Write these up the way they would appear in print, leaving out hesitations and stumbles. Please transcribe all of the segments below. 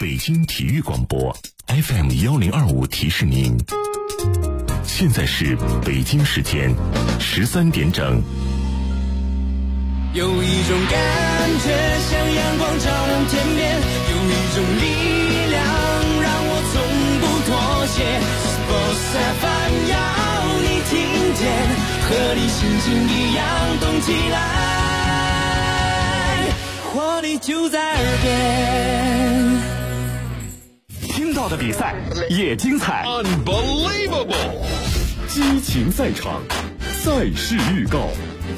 北京体育广播 FM1025提示您，现在是北京时间13点整。 有一种感觉像阳光照亮天边，有一种力量让我从不妥协。Sports FM 要你听见，和你心情一样动起来，活力就在耳边。 听到的比赛也精彩 ，Unbelievable！ 激情赛场，赛事预告。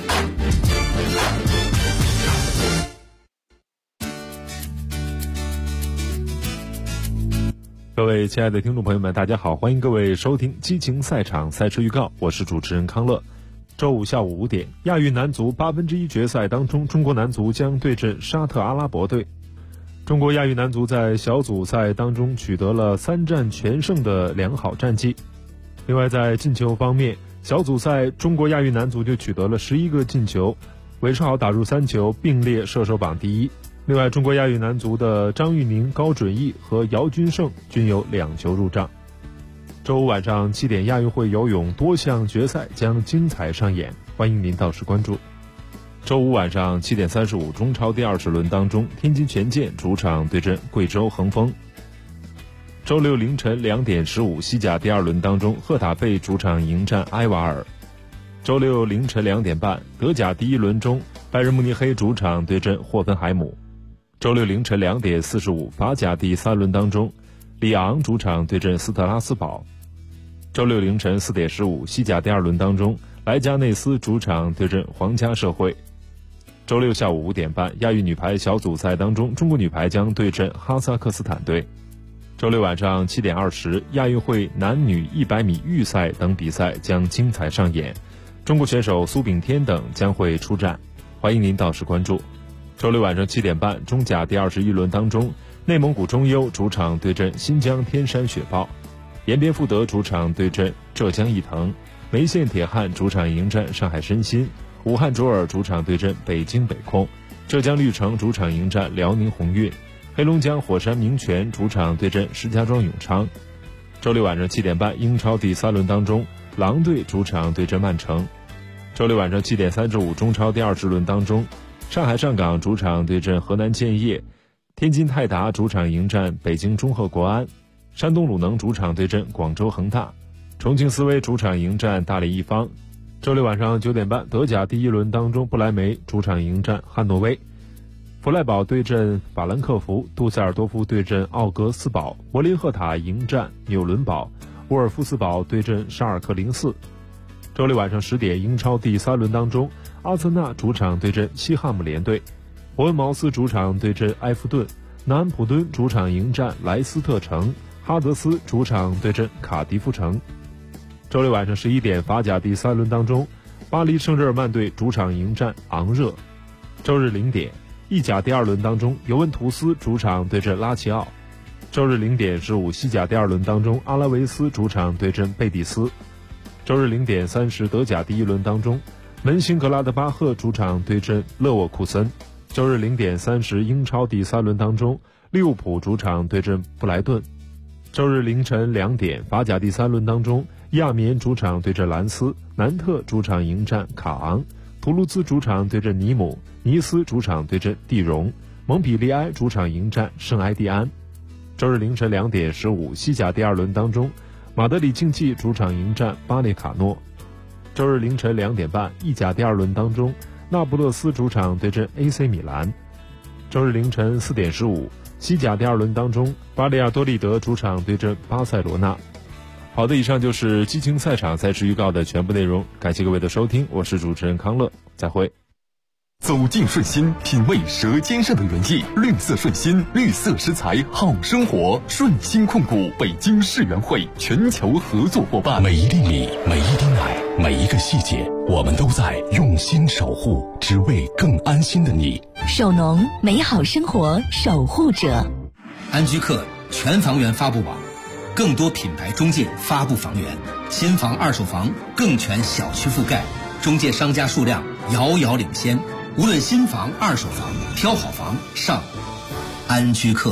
各位亲爱的听众朋友们，大家好，欢迎各位收听激情赛场赛事预告，我是主持人康乐。周五下午5点，亚运男足1/8决赛当中，中国男足将对阵沙特阿拉伯队。中国亚运男足在小组赛当中取得了3战全胜的良好战绩。另外在进球方面，小组赛中国亚运男足就取得了11个进球，韦世豪打入3球，并列射手榜第一。另外，中国亚运男足的张玉宁、高准翼和姚军胜均有2球入账。周五晚上7点，亚运会游泳多项决赛将精彩上演，欢迎您到时关注。周五晚上7点35，中超第20轮当中，天津权健主场对阵贵州恒丰。周六凌晨2点15，西甲第2轮当中，赫塔费主场迎战埃瓦尔。周六凌晨2点半，德甲第1轮中，拜仁慕尼黑主场对阵霍芬海姆。周六凌晨2点45，法甲第3轮当中，里昂主场对阵斯特拉斯堡。周六凌晨4点15，西甲第2轮当中，莱加内斯主场对阵皇家社会。周六下午5点半，亚运女排小组赛当中，中国女排将对阵哈萨克斯坦队。周六晚上7点20，亚运会男女100米预赛等比赛将精彩上演，中国选手苏炳添等将会出战，欢迎您到时关注。周六晚上7点半，中甲第21轮当中，内蒙古中优主场对阵新疆天山雪豹，延边富德主场对阵浙江毅腾，梅县铁汉主场迎战上海申鑫，武汉卓尔主场对阵北京北控，浙江绿城主场迎战辽宁宏运，黑龙江火山明泉主场对阵石家庄永昌。周六晚上7点半，英超第3轮当中，狼队主场对阵曼城。周六晚上7点35，中超第20轮当中，上海上港主场对阵河南建业，天津泰达主场迎战北京中赫国安，山东鲁能主场对阵广州恒大，重庆斯威主场迎战大连一方。周六晚上9点半，德甲第1轮当中，不莱梅主场迎战汉诺威，弗赖堡对阵法兰克福，杜塞尔多夫对阵奥格斯堡，柏林赫塔迎战纽伦堡，沃尔夫斯堡对阵沙尔克04。周六晚上10点，英超第3轮当中，阿森纳主场对阵西汉姆联队，伯恩茅斯主场对阵埃弗顿，南安普敦主场迎战莱斯特城，哈德斯主场对阵卡迪夫城。周六晚上11点，法甲第3轮当中，巴黎圣日耳曼队主场迎战昂热。周日0点，意甲第2轮当中，尤文图斯主场对阵拉齐奥。周日0点15，西甲第2轮当中，阿拉维斯主场对阵贝蒂斯。周日0点30，德甲第1轮当中，门兴格拉德巴赫主场对阵勒沃库森。周日0点30，英超第3轮当中，利物浦主场对阵布莱顿。周日凌晨2点，法甲第3轮当中，亚眠主场对阵兰斯，南特主场迎战卡昂，图卢兹主场对阵尼姆，尼斯主场对阵蒂荣，蒙彼利埃主场迎战圣埃蒂安。周日凌晨2点15，西甲第2轮当中，马德里竞技主场迎战巴列卡诺。周日凌晨2点半，意甲第2轮当中，那不勒斯主场对阵 AC 米兰。周日凌晨4点15，西甲第2轮当中，巴利亚多利德主场对阵巴塞罗那。好的，以上就是激情赛场赛事预告的全部内容，感谢各位的收听，我是主持人康乐，再会。 走进顺心，品味舌尖上的原意，绿色顺心，绿色食材好生活。顺心控股北京世园会全球合作伙伴。 每一粒米，每一滴奶，每一个细节，我们都在用心守护，只为更安心的你。 首农，美好生活守护者。 安居客全房源发布网，更多品牌中介发布房源，新房二手房更全小区覆盖，中介商家数量遥遥领先。无论新房二手房，挑好房上安居客。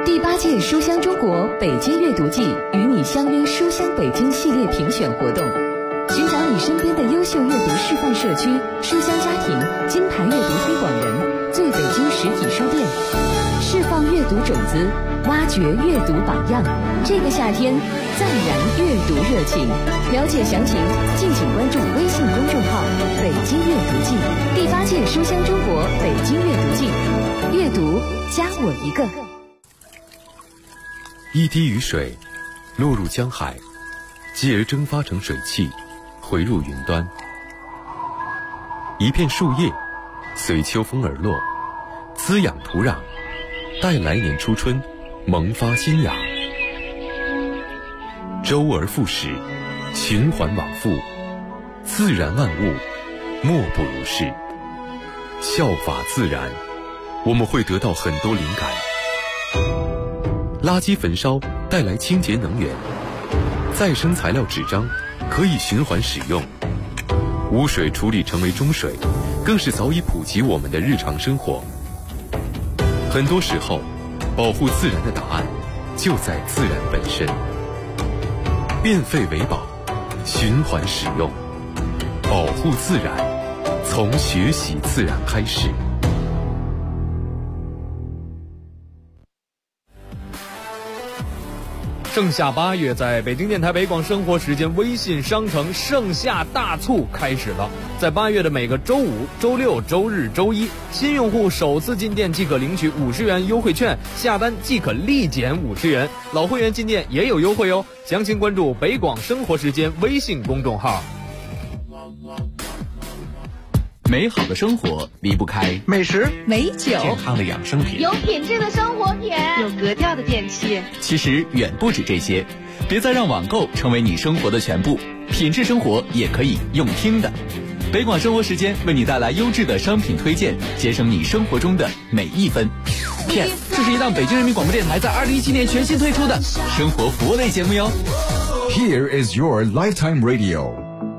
第8届书香中国北京阅读季与你相约书香北京系列评选活动，寻找你身边的优秀阅读示范社区、书香家庭、金牌阅读推广人、最北京实体书店，释放阅读种子，挖掘阅读榜样。这个夏天再燃阅读热情。了解详情，敬请关注微信公众号“北京阅读季”。第8届书香中国北京阅读季，阅读加我一个。 一滴雨水落入江海，继而蒸发成水汽，回入云端。一片树叶随秋风而落，滋养土壤，待来年初春萌发新芽。周而复始，循环往复，自然万物莫不如是。效法自然，我们会得到很多灵感。垃圾焚烧带来清洁能源，再生材料纸张可以循环使用，污水处理成为中水，更是早已普及我们的日常生活。很多时候，保护自然的答案就在自然本身。变废为宝，循环使用，保护自然，从学习自然开始。 盛夏8月，在北京电台北广生活时间微信商城盛夏大促开始了。在8月的每个周五、周六、周日、周一，新用户首次进店即可领取50元优惠券，下单即可立减50元。老会员进店也有优惠哦。详情关注北广生活时间微信公众号。 美好的生活离不开美食、 美酒、 健康的养生品、 有品质的生活品、 有格调的电器。 其实远不止这些，别再让网购成为你生活的全部，品质生活也可以用听的。北广生活时间为你带来优质的商品推荐，节省你生活中的每一分。PS， 这是一档北京人民广播电台在2017年全新推出的生活服务类节目哟。 Here is your lifetime radio。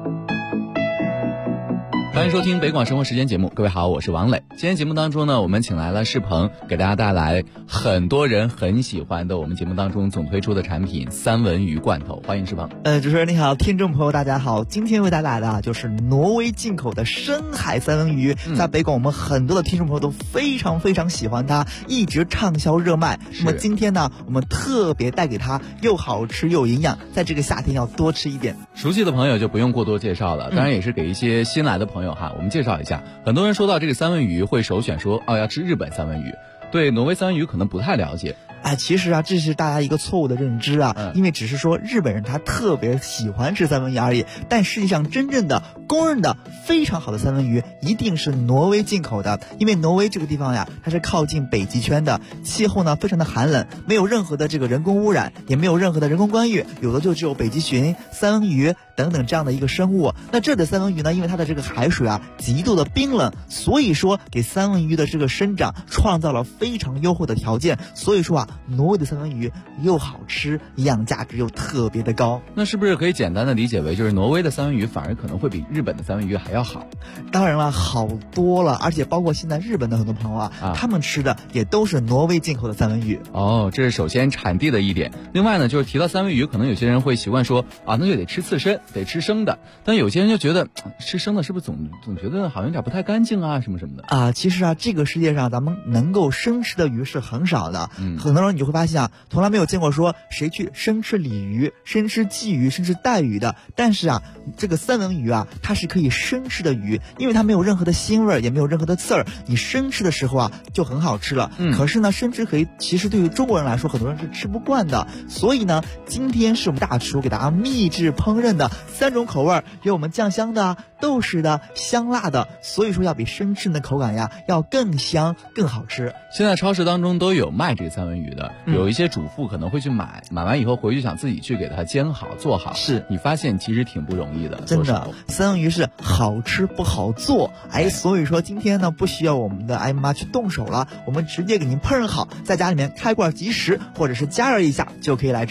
欢迎收听北广生活时间节目，各位好，我是王磊。今天节目当中呢，我们请来了世鹏，给大家带来很多人很喜欢的我们节目当中总推出的产品三文鱼罐头。欢迎世鹏。 主持人你好，听众朋友大家好，今天为大家带来的就是挪威进口的深海三文鱼，在北广我们很多的听众朋友都非常非常喜欢它，一直畅销热卖。那么今天呢，我们特别带给它又好吃又营养，在这个夏天要多吃一点。 熟悉的朋友就不用过多介绍了，当然也是给一些新来的朋友我们介绍一下。很多人说到这个三文鱼会首选说要吃日本三文鱼，对挪威三文鱼可能不太了解。 其实这是大家一个错误的认知因为只是说日本人他特别喜欢吃三文鱼而已，但实际上真正的公认的非常好的三文鱼一定是挪威进口的。因为挪威这个地方它是靠近北极圈的，气候呢非常的寒冷，没有任何的这个人工污染，也没有任何的人工干预，有的就只有北极熊、三文鱼等等这样的一个生物。那这的三文鱼呢，因为它的这个海水极度的冰冷，所以说给三文鱼的这个生长创造了非常优厚的条件，所以说挪威的三文鱼又好吃，营养价值又特别的高。 那是不是可以简单的理解为，就是挪威的三文鱼反而可能会比日本的三文鱼还要好？ 当然了，好多了，而且包括现在日本的很多朋友他们吃的也都是挪威进口的三文鱼。 这是首先产地的一点。另外呢，就是提到三文鱼，可能有些人会习惯说那就得吃刺身，得吃生的。但有些人就觉得吃生的是不是总觉得好像有点不太干净什么什么的其实这个世界上咱们能够生吃的鱼是很少的。很多人你就会发现从来没有见过说谁去生吃鲤鱼、生吃鲫鱼、生吃带鱼的。但是这个三文鱼它是可以生吃的鱼，因为它没有任何的腥味，也没有任何的刺儿，你生吃的时候就很好吃了。可是呢，生吃其实对于中国人来说，很多人是吃不惯的。所以呢，今天是我们大厨给大家秘制烹饪的3种口味，有我们酱香的、豆豉的、香辣的，所以说要比生吃的口感要更香更好吃。 现在超市当中都有卖这个三文鱼的，有一些主妇可能会去买完以后回去想自己去给它煎好做好。 是你发现其实挺不容易的， 真的。三文鱼是好吃不好做，所以说今天呢不需要我们的艾妈去动手了，我们直接给您烹饪好，在家里面开罐即食，或者是加热一下就可以来吃了。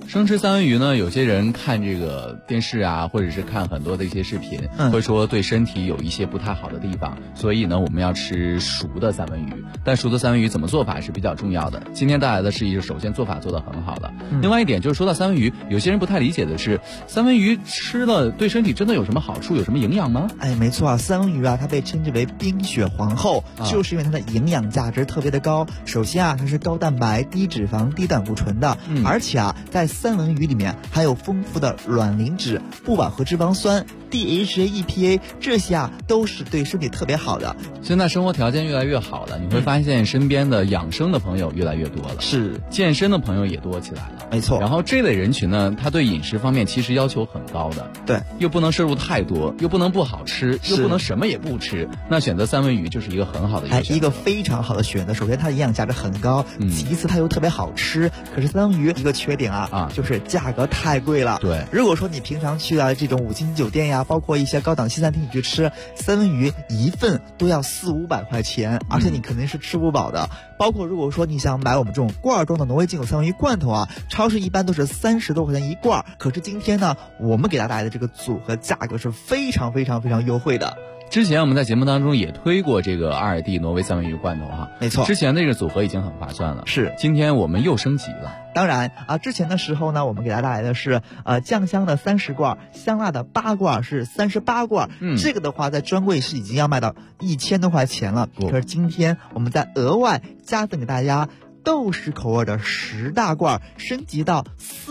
生吃三文鱼呢，有些人看这个电视啊，或者是看很多的一些视频，会说对身体有一些不太好的地方，所以呢，我们要吃熟的三文鱼。但熟的三文鱼怎么做法是比较重要的。今天带来的是一个，首先做法做得很好的，另外一点就是说到三文鱼，有些人不太理解的是，三文鱼吃了对身体真的有什么好处，有什么营养吗？ 哎，没错啊，三文鱼啊，它被称之为冰雪皇后，就是因为它的营养价值特别的高。首先啊，它是高蛋白、低脂肪、低胆固醇的，而且啊，在三文鱼里面含有丰富的卵磷脂、不饱和脂肪酸、DHA、EPA， 这些啊都是对身体特别好的。 现在生活条件越来越好了，你会发现身边的养生的朋友越来越多了， 是健身的朋友也多起来了， 没错。 然后这类人群呢，他对饮食方面其实要求很高的， 对， 又不能摄入太多，又不能不好吃，又不能什么也不吃，那选择三文鱼就是一个很好的一个非常好的选择。首先它的营养价值很高，其次它又特别好吃。可是三文鱼一个缺点啊，就是价格太贵了。 对， 如果说你平常去这种5星酒店呀，包括一些高档西餐厅你去吃三文鱼，一份都要400-500块钱，而且你肯定是吃不饱的。包括如果说你想买我们这种罐装的挪威进口三文鱼罐头啊，超市一般都是30多块钱一罐。可是今天呢，我们给大家带来的这个组合价格是非常非常非常优惠的。 之前我们在节目当中也推过这个阿尔蒂挪威三文鱼罐头哈， 没错， 之前那个组合已经很划算了， 是， 今天我们又升级了。 当然啊，之前的时候呢，我们给大家带来的是酱香的30罐，香辣的8罐是38罐，这个的话在专柜是已经要卖到1000多块钱了。可是今天我们再额外加赠给大家豆豉口味的10大罐，升级到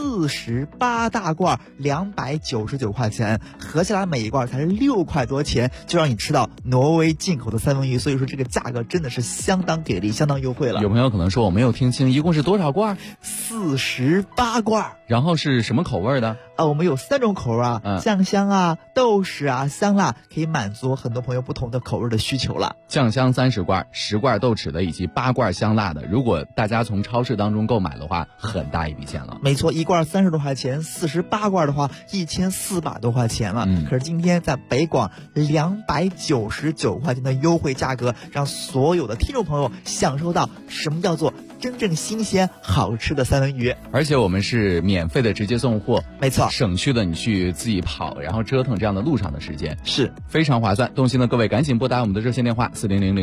48大罐，299块钱，合起来每一罐才是6块多钱，就让你吃到挪威进口的三文鱼。所以说这个价格真的是相当给力，相当优惠了。 有朋友可能说我没有听清，一共是多少罐 ？48罐。 然后是什么口味的？ 我们有3种口味啊，酱香啊、豆豉啊、香辣，可以满足很多朋友不同的口味的需求了。 酱香30罐、10罐豆豉的，以及8罐香辣的。如果大家从超市当中购买的话，很大一笔钱了。 没错，一罐30多块钱，48罐的话1400多块钱了。可是今天在北广299块钱的优惠价格，让所有的听众朋友享受到什么叫做真正新鲜好吃的三文鱼。 而且我们是免费的直接送货， 没错， 省去了你去自己跑然后折腾这样的路上的时间， 是非常划算。动心的各位赶紧拨打我们的热线电话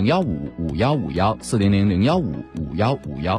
400-015-5151，400-015-5151。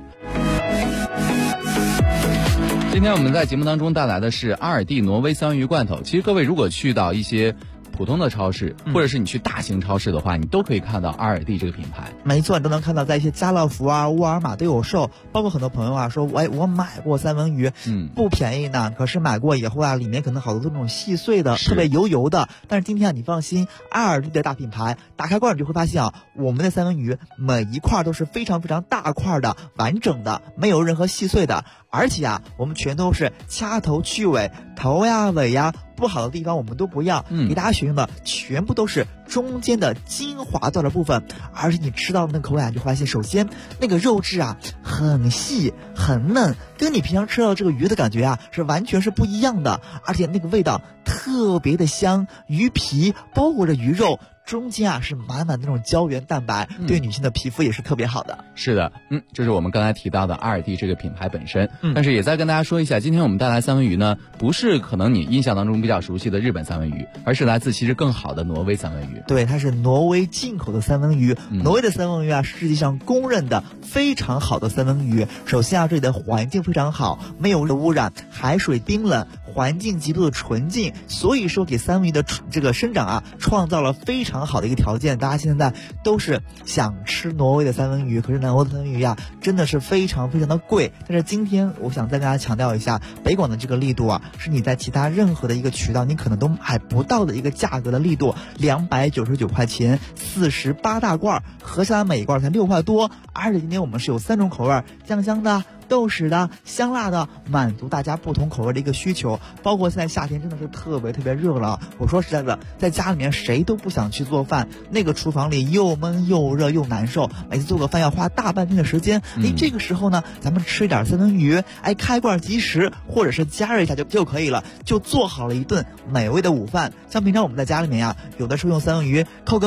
今天我们在节目当中带来的是阿尔蒂挪威三文鱼罐头。其实各位如果去到一些普通的超市，或者是你去大型超市的话，你都可以看到阿尔蒂这个品牌。 没错，你都能看到在一些家乐福啊、沃尔玛都有售。包括很多朋友啊说，我买过三文鱼，不便宜呢，可是买过以后啊，里面可能好多都是那种细碎的，特别油油的。但是今天啊，你放心，阿尔蒂的大品牌，打开罐你就会发现啊，我们的三文鱼每一块都是非常非常大块的、完整的，没有任何细碎的。而且啊，我们全都是掐头去尾，头呀尾呀不好的地方我们都不要，给大家选用的全部都是中间的精华段的部分。而且你吃到的那个口感就发现，首先那个肉质啊很细很嫩，跟你平常吃到这个鱼的感觉啊是完全是不一样的。而且那个味道特别的香，鱼皮包裹着鱼肉，中间啊是满满的那种胶原蛋白，对女性的皮肤也是特别好的。 是的，这是我们刚才提到的阿尔蒂这个品牌本身。但是也再跟大家说一下，今天我们带来三文鱼呢，不是可能你印象当中比较熟悉的日本三文鱼，而是来自其实更好的挪威三文鱼。 对，它是挪威进口的三文鱼。挪威的三文鱼啊，是世界上公认的非常好的三文鱼。首先啊，这里的环境非常好，没有污染，海水冰冷，环境极度的纯净，所以说给三文鱼的这个生长啊，创造了非常好的一个条件。大家现在都是想吃挪威的三文鱼，可是挪威的三文鱼啊，真的是非常非常的贵。但是今天我想再跟大家强调一下，北广的这个力度啊，是你在其他任何的一个渠道你可能都买不到的一个价格的力度，299块钱，48大罐，合下来每一罐才6块多。而且今天我们是有3种口味，酱香的、豆豉的、香辣的，满足大家不同口味的一个需求。包括现在夏天真的是特别特别热了，我说实在的，在家里面谁都不想去做饭，那个厨房里又闷又热又难受，每次做个饭要花大半天的时间。这个时候呢，咱们吃一点三文鱼，开罐即食，或者是加热一下就可以了，就做好了一顿美味的午饭。像平常我们在家里面呀，有的时候用三文鱼扣个面，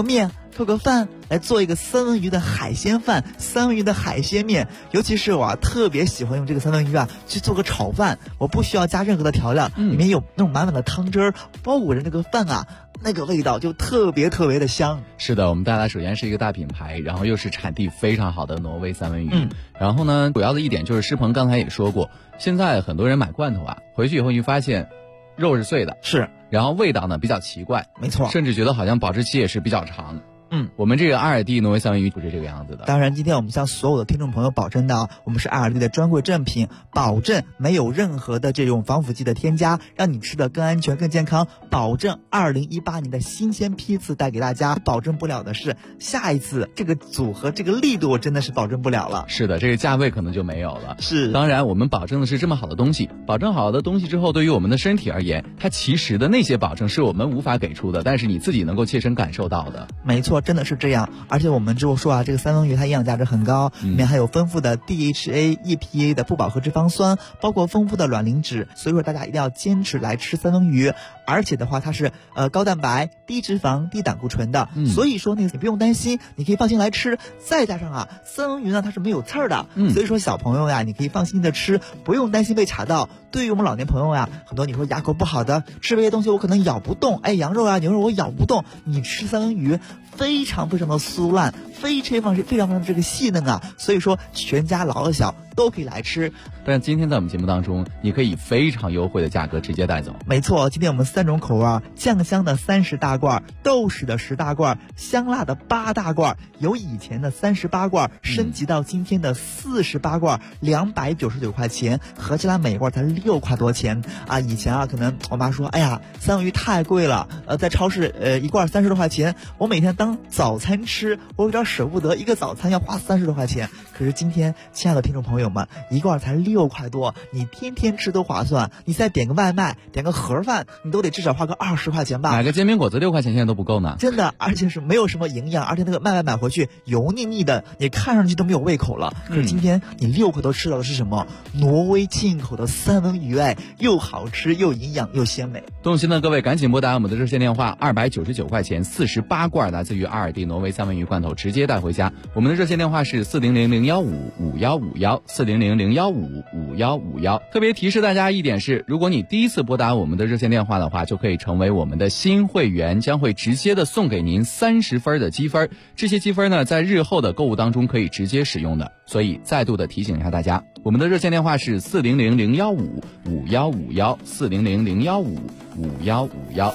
做个饭，来做一个三文鱼的海鲜饭，三文鱼的海鲜面。尤其是我啊，特别喜欢用这个三文鱼啊去做个炒饭，我不需要加任何的调料，里面有那种满满的汤汁儿包裹着那个饭啊。那个味道就特别特别的香。 是的，我们带来首先是一个大品牌，然后又是产地非常好的挪威三文鱼。然后呢，主要的一点就是施鹏刚才也说过，现在很多人买罐头啊，回去以后你发现肉是碎的， 是， 然后味道呢比较奇怪， 没错， 甚至觉得好像保质期也是比较长。我们这个阿尔蒂挪威三文鱼不是这个样子的。 当然，今天我们向所有的听众朋友保证的，我们是阿尔蒂的专柜正品，保证没有任何的这种防腐剂的添加，让你吃的更安全、更健康。保证2018年的新鲜批次带给大家。保证不了的是，下一次这个组合、这个力度，我真的是保证不了了。 是的，这个价位可能就没有了。 是， 当然我们保证的是这么好的东西，保证好的东西之后，对于我们的身体而言，它其实的那些保证是我们无法给出的，但是你自己能够切身感受到的。 没错，真的是这样。而且我们之后说啊，这个三文鱼它营养价值很高，里面还有丰富的 DHA、EPA 的不饱和脂肪酸，包括丰富的卵磷脂，所以说大家一定要坚持来吃三文鱼。而且的话，它是高蛋白、低脂肪、低胆固醇的，所以说那个你不用担心，你可以放心来吃。再加上啊，三文鱼呢它是没有刺儿的，所以说小朋友呀，你可以放心的吃，不用担心被卡到。对于我们老年朋友呀，很多你说牙口不好的，吃这些东西我可能咬不动，羊肉啊、牛肉我咬不动，你吃三文鱼非常非常的酥烂，非常这个细嫩啊，所以说全家老小都可以来吃。 但今天在我们节目当中，你可以非常优惠的价格直接带走。 没错，今天我们3种口味，酱香的30大罐，豆豉的10大罐，香辣的8大罐，由以前的38罐升级到今天的48罐，299块钱，合起来每罐才6块多钱啊！以前啊，可能我妈说，哎呀，三文鱼太贵了，在超市一罐30多块钱，我每天当早餐吃，我有点舍不得，一个早餐要花30多块钱。可是今天，亲爱的听众朋友们，一罐才6块多，你天天吃都划算。你再点个外卖，点个盒饭，你都得至少花个20块钱吧。 买个煎饼果子6块钱现在都不够呢。 真的，而且是没有什么营养，而且那个买回去油腻腻的，你看上去都没有胃口了。可是今天你6块多吃到的是什么？挪威进口的三文鱼，又好吃又营养又鲜美。 动心的各位赶紧拨打我们的热线电话，299块钱48罐来自于阿尔蒂挪威三文鱼罐头，直接带回家。我们的热线电话是400-015-5151，400-015-5151。特别提示大家一点是，如果你第一次拨打我们的热线电话的话，就可以成为我们的新会员，将会直接的送给您30分的积分。这些积分呢，在日后的购物当中可以直接使用的。所以再度的提醒一下大家，我们的热线电话是400-015-5151，400-015-5151。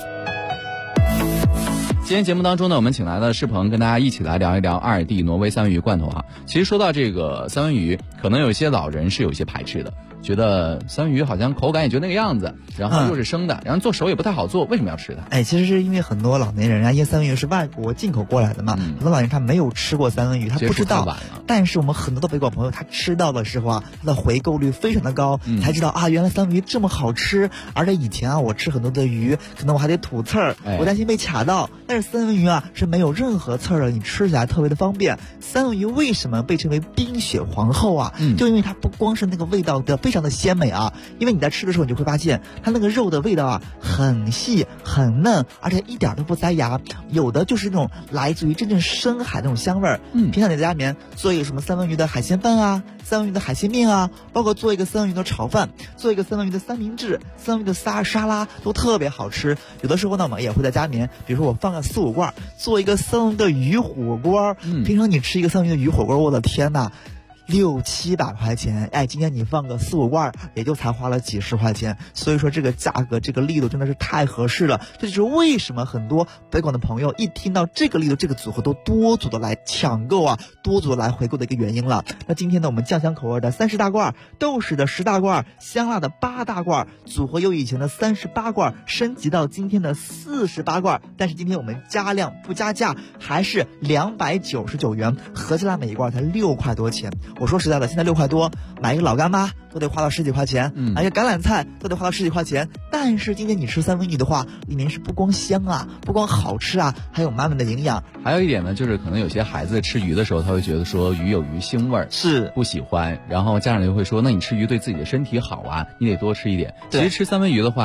今天节目当中呢，我们请来了施鹏，跟大家一起来聊一聊阿尔蒂挪威三文鱼罐头啊。其实说到这个三文鱼，可能有一些老人是有一些排斥的，觉得三文鱼好像口感也就那个样子，然后又是生的，然后做熟也不太好做，为什么要吃它？ 其实是因为很多老年人啊，因为三文鱼是外国进口过来的嘛，很多老年人他没有吃过三文鱼，他不知道。但是我们很多的北广朋友，他吃到的时候啊，他的回购率非常的高，才知道啊，原来三文鱼这么好吃。而且以前啊，我吃很多的鱼，可能我还得吐刺儿，我担心被卡到。但是三文鱼啊是没有任何刺儿的，你吃起来特别的方便。三文鱼为什么被称为冰雪皇后啊？就因为它不光是那个味道的非常的鲜美啊，因为你在吃的时候你就会发现它那个肉的味道啊很细很嫩，而且一点都不塞牙，有的就是那种来自于真正深海那种香味儿。平常你在家里面做一个什么三文鱼的海鲜饭啊，三文鱼的海鲜面啊，包括做一个三文鱼的炒饭，做一个三文鱼的三明治，三文鱼的沙拉都特别好吃。有的时候呢，我们也会在家里面，比如说我放个4、5罐，做一个三文鱼的鱼火锅。平常你吃一个三文鱼的鱼火锅，我的天哪，600、700块钱，今天你放个4、5罐，也就才花了几十块钱。所以说这个价格这个力度真的是太合适了，这就是为什么很多北广的朋友一听到这个力度这个组合都多组的来抢购啊，多组的来回购的一个原因了。那今天呢，我们酱香口味的30大罐，豆豉的10大罐，香辣的8大罐，组合由以前的38罐升级到今天的48罐，但是今天我们加量不加价，还是299元，合起来每一罐才6块多钱。我说实在的，现在6块多买一个老干妈都得花到10几块钱，买一个橄榄菜都得花到10几块钱。但是今天你吃三文鱼的话，里面是不光香啊，不光好吃啊，还有满满的营养。 还有一点呢，就是可能有些孩子吃鱼的时候，他会觉得说鱼有鱼腥味儿， 是不喜欢。然后家长就会说，那你吃鱼对自己的身体好啊，你得多吃一点。其实吃三文鱼的话，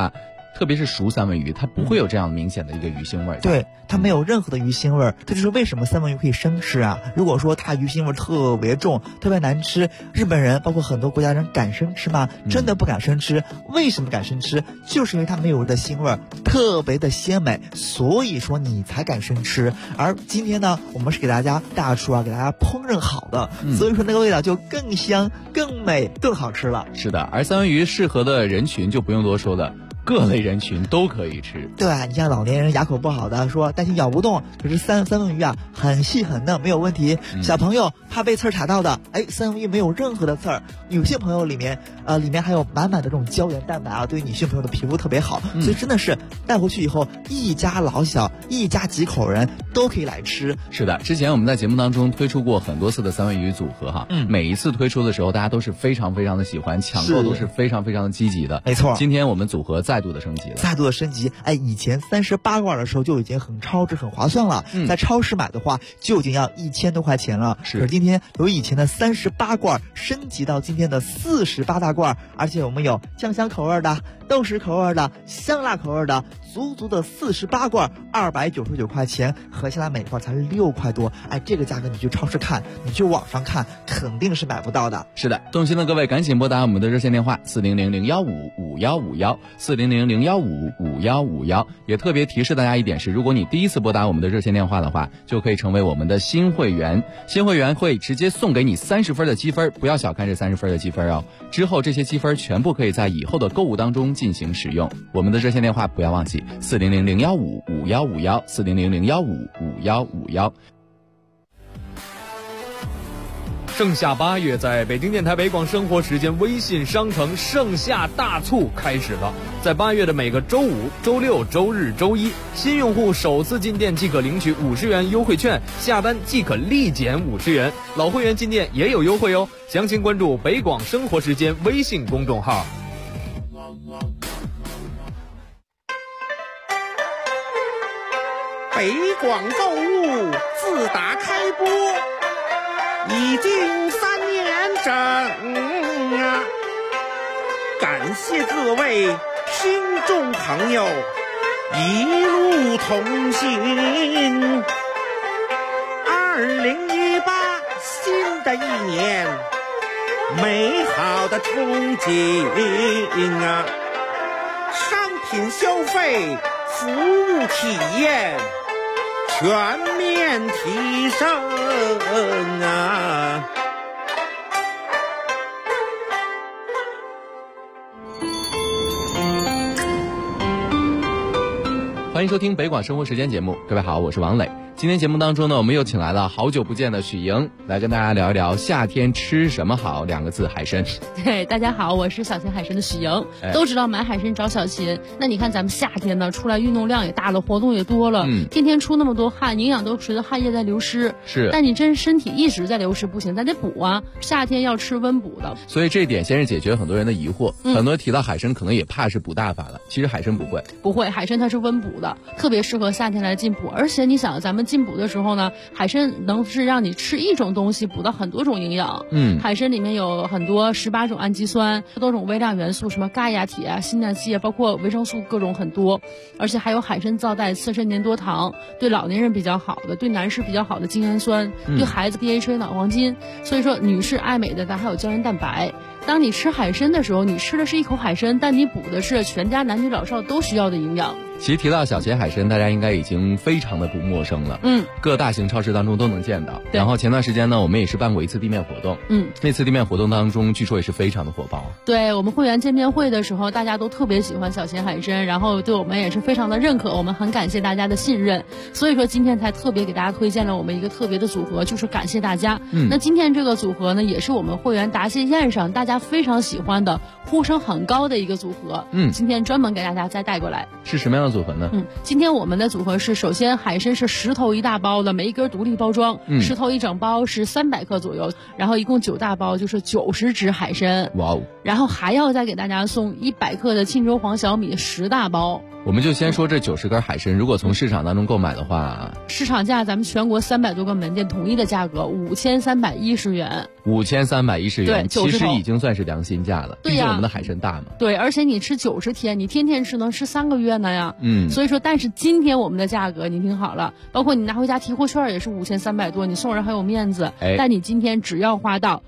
特别是熟三文鱼，它不会有这样明显的一个鱼腥味儿。 对，它没有任何的鱼腥味儿，这就是为什么三文鱼可以生吃啊。如果说它鱼腥味儿特别重、特别难吃，日本人包括很多国家人敢生吃吗？真的不敢生吃。为什么敢生吃？就是因为它没有的腥味儿，特别的鲜美，所以说你才敢生吃。而今天呢，我们是给大家大厨给大家烹饪好的，所以说那个味道就更香、更美、更好吃了。 是的，而三文鱼适合的人群就不用多说了。各类人群都可以吃， 对啊，你像老年人牙口不好的，说担心咬不动，可是三文鱼很细很嫩，没有问题。小朋友怕被刺儿卡到的，三文鱼没有任何的刺儿。女性朋友里面还有满满的这种胶原蛋白对于女性朋友的皮肤特别好，所以真的是带回去以后，一家老小、一家几口人都可以来吃。 是的，之前我们在节目当中推出过很多次的三文鱼组合哈，每一次推出的时候，大家都是非常非常的喜欢，抢购都是非常非常的积极的。 没错， 今天我们组合再度的升级了， 以前38罐的时候就已经很超值、很划算了，在超市买的话就已经要1000多块钱了。可是今天由以前的38罐升级到今天的48大罐，而且我们有酱香口味的、豆豉口味的、香辣口味的，足足的48罐，299块钱，合下来每罐才6块多。这个价格你去超市看，你去网上看，肯定是买不到的。 是的，动心的各位赶紧拨打我们的热线电话400-015-5151，400-015-5151。也特别提示大家一点是，如果你第一次拨打我们的热线电话的话，就可以成为我们的新会员。新会员会直接送给你30分的积分，不要小看这30分的积分哦。之后这些积分全部可以在以后的购物当中进行使用。我们的热线电话不要忘记，400-015-5151，400-015-5151。 盛夏8月，在北京电台北广生活时间微信商城盛夏大促开始了。在8月的每个周五、周六、周日、周一，新用户首次进店即可领取50元优惠券，下单即可立减50元。老会员进店也有优惠哦，详情关注北广生活时间微信公众号。 北广购物自打开播已经3年整啊！感谢各位听众朋友一路同行。2018新的一年，美好的憧憬啊！商品消费、服务体验全面提升啊！ 欢迎收听北广生活时间节目，各位好，我是王磊。今天节目当中呢，我们又请来了好久不见的许莹，来跟大家聊一聊夏天吃什么好，2个字，海参。 对，大家好，我是小秦海参的许莹。都知道买海参找小秦，那你看咱们夏天呢，出来运动量也大了，活动也多了，天天出那么多汗，营养都随着汗液在流失。 是， 但你真身体一直在流失不行，咱得补啊。夏天要吃温补的。 所以这一点先是解决很多人的疑惑，很多人提到海参可能也怕是补大发了，其实海参不会。 不会，海参它是温补的，特别适合夏天来进补。而且你想，咱们进补的时候呢，海参能是让你吃一种东西补到很多种营养。海参里面有很多18种氨基酸，多种微量元素，什么钙呀、铁啊、锌啊、硒啊，包括维生素各种很多。而且还有海参皂带刺身粘多糖，对老年人比较好的，对男士比较好的精氨酸，对孩子 DHA 脑黄金。所以说女士爱美的，咱还有胶原蛋白。当你吃海参的时候，你吃的是一口海参，但你补的是全家男女老少都需要的营养。 其实提到小秦海参，大家应该已经非常的不陌生了。各大型超市当中都能见到。然后前段时间呢，我们也是办过一次地面活动。那次地面活动当中，据说也是非常的火爆。 对，我们会员见面会的时候，大家都特别喜欢小秦海参，然后对我们也是非常的认可，我们很感谢大家的信任。所以说今天才特别给大家推荐了我们一个特别的组合，就是感谢大家。那今天这个组合呢，也是我们会员答谢宴上大家非常喜欢的、呼声很高的一个组合。今天专门给大家再带过来。 是什么样的组合呢？ 今天我们的组合是，首先海参是10头1大包的，每一根独立包装，10头1整包是300克左右，然后一共9大包就是90只海参。 哇哦！ 然后还要再给大家送100克的沁州黄小米10大包。 我们就先说这90根海参，如果从市场当中购买的话， 市场价咱们全国300多个门店统一的价格5310元。 5310元， 对， 其实已经算是良心价了。 对呀， 毕竟我们的海参大嘛。 对，而且你吃90天，你天天吃能吃3个月呢呀。 所以说，但是今天我们的价格你听好了，包括你拿回家提货券也是5300多，你送人很有面子。但你今天只要花到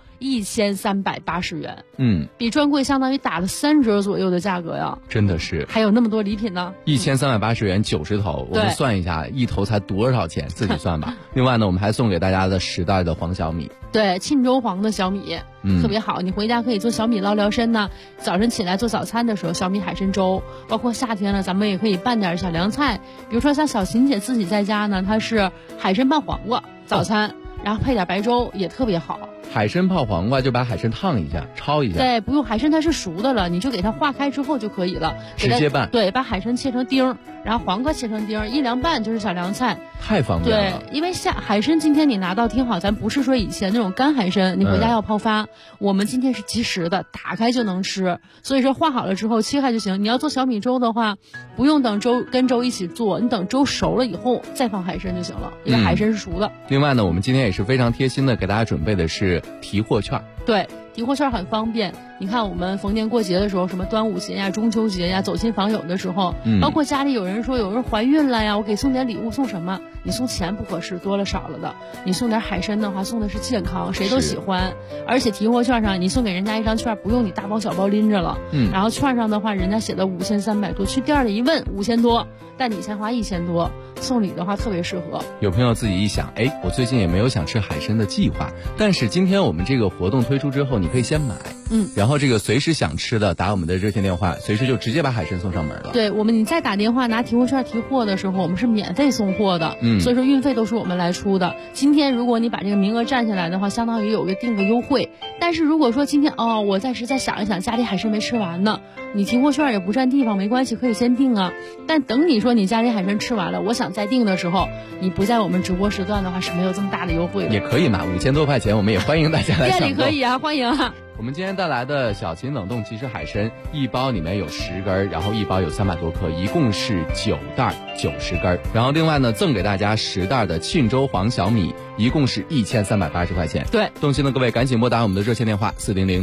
1380元，比专柜相当于打了3折左右的价格呀， 真的是， 还有那么多礼品呢。 1380元90头，我们算一下，一头才多少钱，自己算吧。另外呢，我们还送给大家的10袋的黄小米， 对，沁州黄的小米，特别好，你回家可以做小米捞聊参呢。早晨起来做早餐的时候，小米海参粥，包括夏天呢，咱们也可以拌点小凉菜，比如说像小琴姐自己在家呢，她是海参拌黄瓜早餐，然后配点白粥也特别好。 海参泡黄瓜就把海参烫一下，焯一下。 对，不用，海参它是熟的了，你就给它化开之后就可以了， 直接拌。 对，把海参切成丁，然后黄瓜切成丁，一凉拌就是小凉菜。 太方便了。 对，因为海参今天你拿到听好，咱不是说以前那种干海参，你回家要泡发，我们今天是即食的，打开就能吃。所以说化好了之后切开就行。你要做小米粥的话，不用等粥跟粥一起做，你等粥熟了以后再放海参就行了，因为海参是熟的。 另外呢，我们今天也是非常贴心的给大家准备的是提货券。 对，提货券很方便。你看我们逢年过节的时候，什么端午节呀、中秋节呀，走亲访友的时候，包括家里有人说有人怀孕了呀，我给送点礼物，送什么？你送钱不合适，多了少了的。你送点海参的话，送的是健康，谁都喜欢。而且提货券上你送给人家一张券，不用你大包小包拎着了。然后券上的话，人家写的5300多，去店里一问5000多，但你先花1000多，送礼的话特别适合。 有朋友自己一想，我最近也没有想吃海参的计划，但是今天我们这个活动推出之后，你可以先买，然后这个随时想吃的打我们的热线电话，随时就直接把海参送上门了。 对，你再打电话拿提货券提货的时候，我们是免费送货的，所以说运费都是我们来出的。今天如果你把这个名额占下来的话，相当于有个定个优惠。但是如果说今天我再想一想，家里海参没吃完呢，你提货券也不占地方，没关系，可以先订啊。但等你说你家里海参吃完了，我想再订的时候，你不在我们直播时段的话是没有这么大的优惠的。 也可以嘛，5000多块钱，我们也欢迎大家来抢购。 店里可以啊，欢迎啊。 我们今天带来的小秦冷冻即食海参，一包里面有10根，然后一包有300多克，一共是9袋90根。然后另外呢，赠给大家10袋的沁州黄小米，一共是1380块钱。 对， 动心的各位赶紧拨打我们的热线电话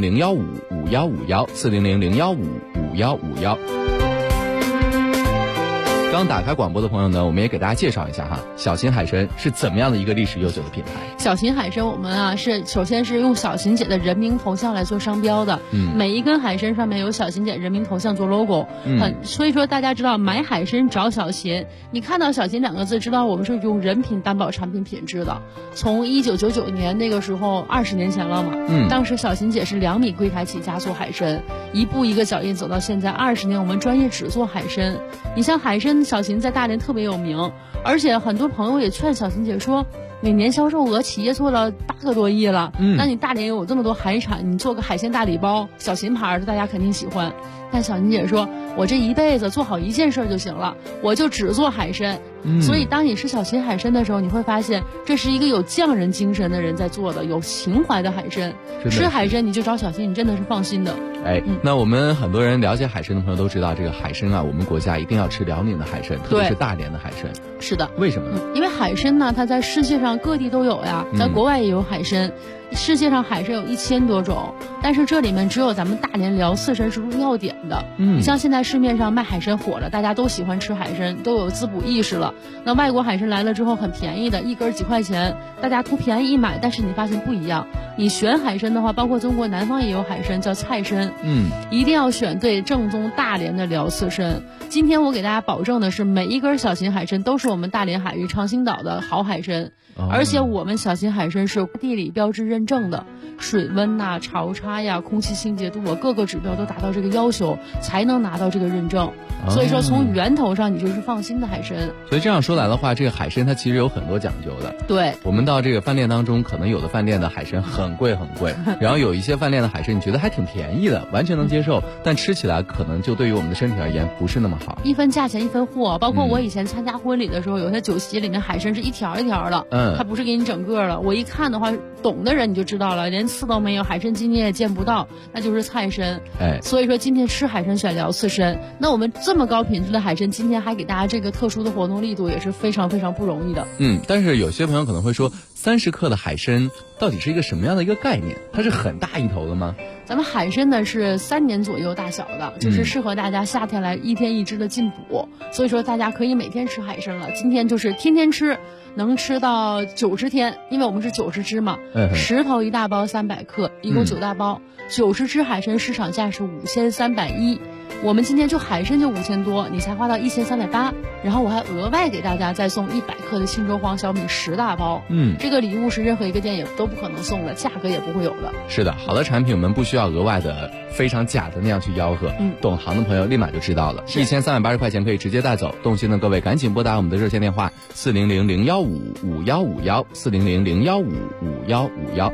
400-015-5151，400-015-5151。刚打开广播的朋友呢，我们也给大家介绍一下哈，小秦海参是怎么样的一个历史悠久的品牌。 小秦海参我们首先是用小秦姐的人名头像来做商标的，每一根海参上面有小秦姐人名头像做 logo，所以说大家知道买海参找小秦，你看到小秦2个字，知道我们是用人品担保产品品质的。从1999年那个时候20年前了嘛，当时小秦姐是2米柜台起家做海参，一步一个脚印走到现在20年，我们专业只做海参。你像海参小秦在大连特别有名，而且很多朋友也劝小秦姐说，每年销售额企业做了8个多亿了，那你大连有这么多海产，你做个海鲜大礼包，小秦牌的大家肯定喜欢。但小秦姐说，我这一辈子做好一件事就行了，我就只做海参。所以当你吃小秦海参的时候，你会发现这是一个有匠人精神的人在做的，有情怀的海参。吃海参你就找小秦，你真的是放心的。 那我们很多人了解海参的朋友都知道，这个海参我们国家一定要吃辽宁的海参，特别是大连的海参。 是的。 为什么呢？ 因为海参呢，它在世界上各地都有呀，在国外也有海参。世界上海参有1000多种，但是这里面只有咱们大连辽四参是入药典的。你像现在市面上卖海参火了，大家都喜欢吃海参，都有滋补意识了。那外国海参来了之后很便宜的，一根几块钱，大家图便宜一买，但是你发现不一样。你选海参的话，包括中国南方也有海参叫菜参，一定要选对正宗大连的辽四参。今天我给大家保证的是，每一根小秦海参都是我们大连海域长兴岛的好海参，而且我们小秦海参是地理标志认证的，水温潮差呀、空气清洁度各个指标都达到这个要求，才能拿到这个认证。所以说从源头上你就是放心的海参。 所以这样说来的话，这个海参它其实有很多讲究的。 对， 我们到这个饭店当中，可能有的饭店的海参很贵很贵，然后有一些饭店的海参你觉得还挺便宜的，完全能接受，但吃起来可能就对于我们的身体而言不是那么好。 一分价钱一分货，包括我以前参加婚礼的时候，有些酒席里面海参是一条一条的，它不是给你整个的。我一看的话，懂的人你就知道了，连刺都没有，海参今天也见不到，那就是菜参。所以说今天吃海参选聊刺参，那我们这么高品质的海参，今天还给大家这个特殊的活动力度，也是非常非常不容易的。 但是有些朋友可能会说，30克的海参到底是一个什么样的一个概念？它是很大一头的吗？ 咱们海参呢是3年左右大小的，就是适合大家夏天来1天1只的进补，所以说大家可以每天吃海参了。今天就是天天吃，能吃到90天，因为我们是90只嘛，10头1大包300克，一共9大包，90只海参市场价是5310，我们今天就海参就5000多，你才花到1380，然后我还额外给大家再送100克的青州黄小米10大包，这个礼物是任何一个店也都不可能送的，价格也不会有的。 是的，好的产品我们不需要额外的非常假的那样去吆喝，懂行的朋友立马就知道了，1380块钱可以直接带走。动心的各位赶紧拨打我们的热线电话400-015-5151，400-015-5151。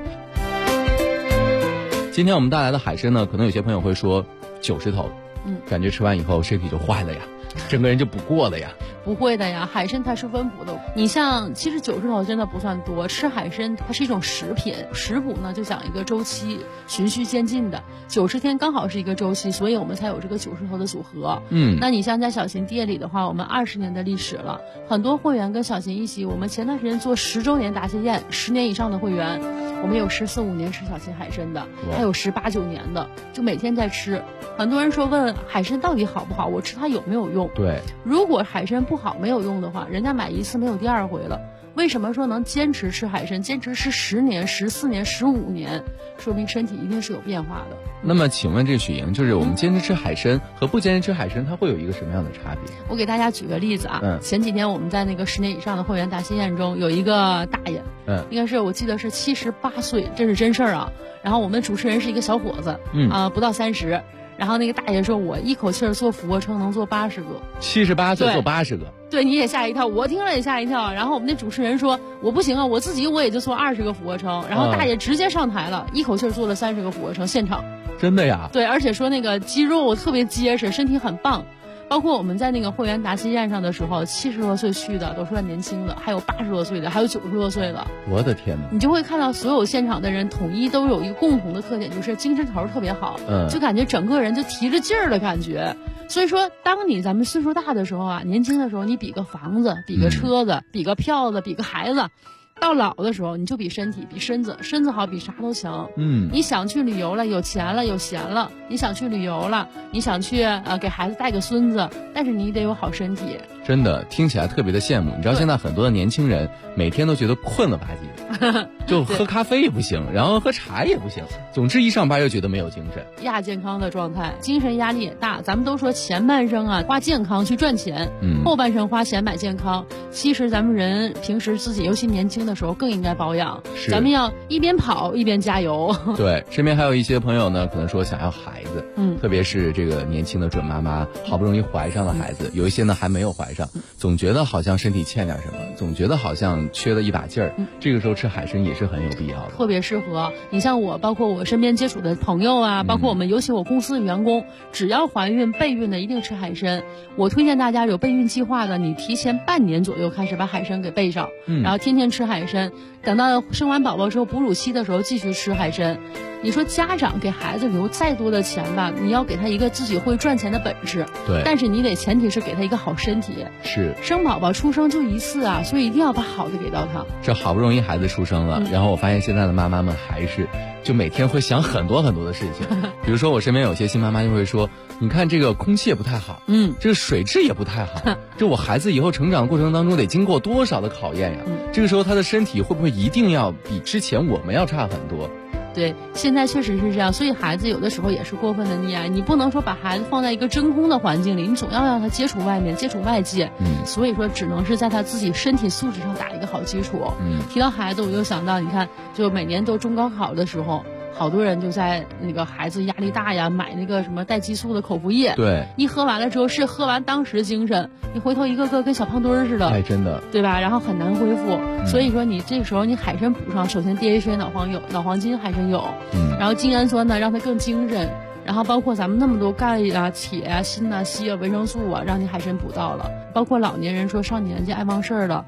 今天我们带来的海参呢，可能有些朋友会说90头，感觉吃完以后身体就坏了呀，整个人就不过了呀。 不会的呀，海参它是温补的。你像其实90头真的不算多，吃海参它是一种食品，食补呢就讲一个周期，循序渐进的，90天刚好是一个周期，所以我们才有这个90头的组合。那你像在小琴店里的话，我们20年的历史了，很多会员跟小琴一起，我们前段时间做10周年答谢宴，10年以上的会员，我们有14、15年吃小琴海参的，还有18、19年的，就每天在吃。很多人说问海参到底好不好，我吃它有没有用？ 对， 如果海参不好没有用的话，人家买一次没有第二回了。为什么说能坚持吃海参，坚持吃10年、14年、15年，说明身体一定是有变化的。 那么请问这许莹，就是我们坚持吃海参和不坚持吃海参，它会有一个什么样的差别？ 我给大家举个例子啊，前几天我们在那个10年以上的会员答谢宴中，有一个大爷，应该是我记得是78岁，这是真事儿啊。然后我们主持人是一个小伙子，不到30。然后那个大爷说，我一口气做俯卧撑能做80个 ，78岁做80个， 对，你也吓一跳，我听了也吓一跳。然后我们那主持人说，我不行啊，我自己我也就做20个俯卧撑。然后大爷直接上台了，一口气做了30个俯卧撑，现场。 真的呀？ 对，而且说那个肌肉特别结实，身体很棒。包括我们在那个会员答谢宴上的时候，70多岁去的都算年轻的，还有80多岁的，还有90多岁的。 我的天哪！ 你就会看到所有现场的人统一都有一个共同的特点，就是精神头特别好，就感觉整个人就提着劲儿的感觉。所以说，当咱们岁数大的时候啊，年轻的时候，你比个房子，比个车子，比个票子，比个孩子。到老的时候，你就比身体，比身子好，比啥都强。你想去旅游了，有钱了，有闲了，你想去旅游了，你想去给孩子带个孙子，但是你得有好身体。 真的听起来特别的羡慕。你知道现在很多的年轻人每天都觉得困了吧唧的，就喝咖啡也不行，然后喝茶也不行，总之一上班又觉得没有精神， 亚健康的状态，精神压力也大。咱们都说前半生啊花健康去赚钱，后半生花钱买健康。其实咱们人平时自己尤其年轻的时候更应该保养，咱们要一边跑一边加油。 对，身边还有一些朋友呢，可能说想要孩子，特别是这个年轻的准妈妈，好不容易怀上了孩子，有一些呢还没有怀上，总觉得好像身体欠点什么，总觉得好像缺了一把劲儿，这个时候吃海参也是很有必要的， 特别适合。你像我，包括我身边接触的朋友啊，包括我们尤其我公司的员工，只要怀孕备孕的一定吃海参。我推荐大家有备孕计划的，你提前半年左右开始把海参给备上，然后天天吃海参，等到生完宝宝之后哺乳期的时候继续吃海参。你说家长给孩子留再多的钱吧，你要给他一个自己会赚钱的本事， 对， 但是你得前提是给他一个好身体。 是， 生宝宝出生就一次啊，所以一定要把好的给到他。 这好不容易孩子出生了，然后我发现现在的妈妈们还是就每天会想很多很多的事情，比如说我身边有些新妈妈就会说，你看这个空气也不太好，这个水质也不太好，这我孩子以后成长过程当中得经过多少的考验呀，这个时候他的身体会不会一定要比之前我们要差很多？ 对，现在确实是这样，所以孩子有的时候也是过分的溺爱，你不能说把孩子放在一个真空的环境里，你总要让他接触外面，接触外界，所以说只能是在他自己身体素质上打一个好基础。提到孩子，我就想到，你看，就每年都中高考的时候，好多人就在那个孩子压力大呀，买那个什么带激素的口服液， 对， 一喝完了之后是喝完当时精神，你回头一个个跟小胖墩儿似的， 哎，真的， 对吧？然后很难恢复，所以说你这个时候你海参补上，首先 DHA 脑黄金海参有，然后精氨酸呢让它更精神，然后包括咱们那么多钙啊、铁啊、锌啊、硒啊、维生素啊，让你海参补到了。包括老年人说上年纪爱忘事儿了，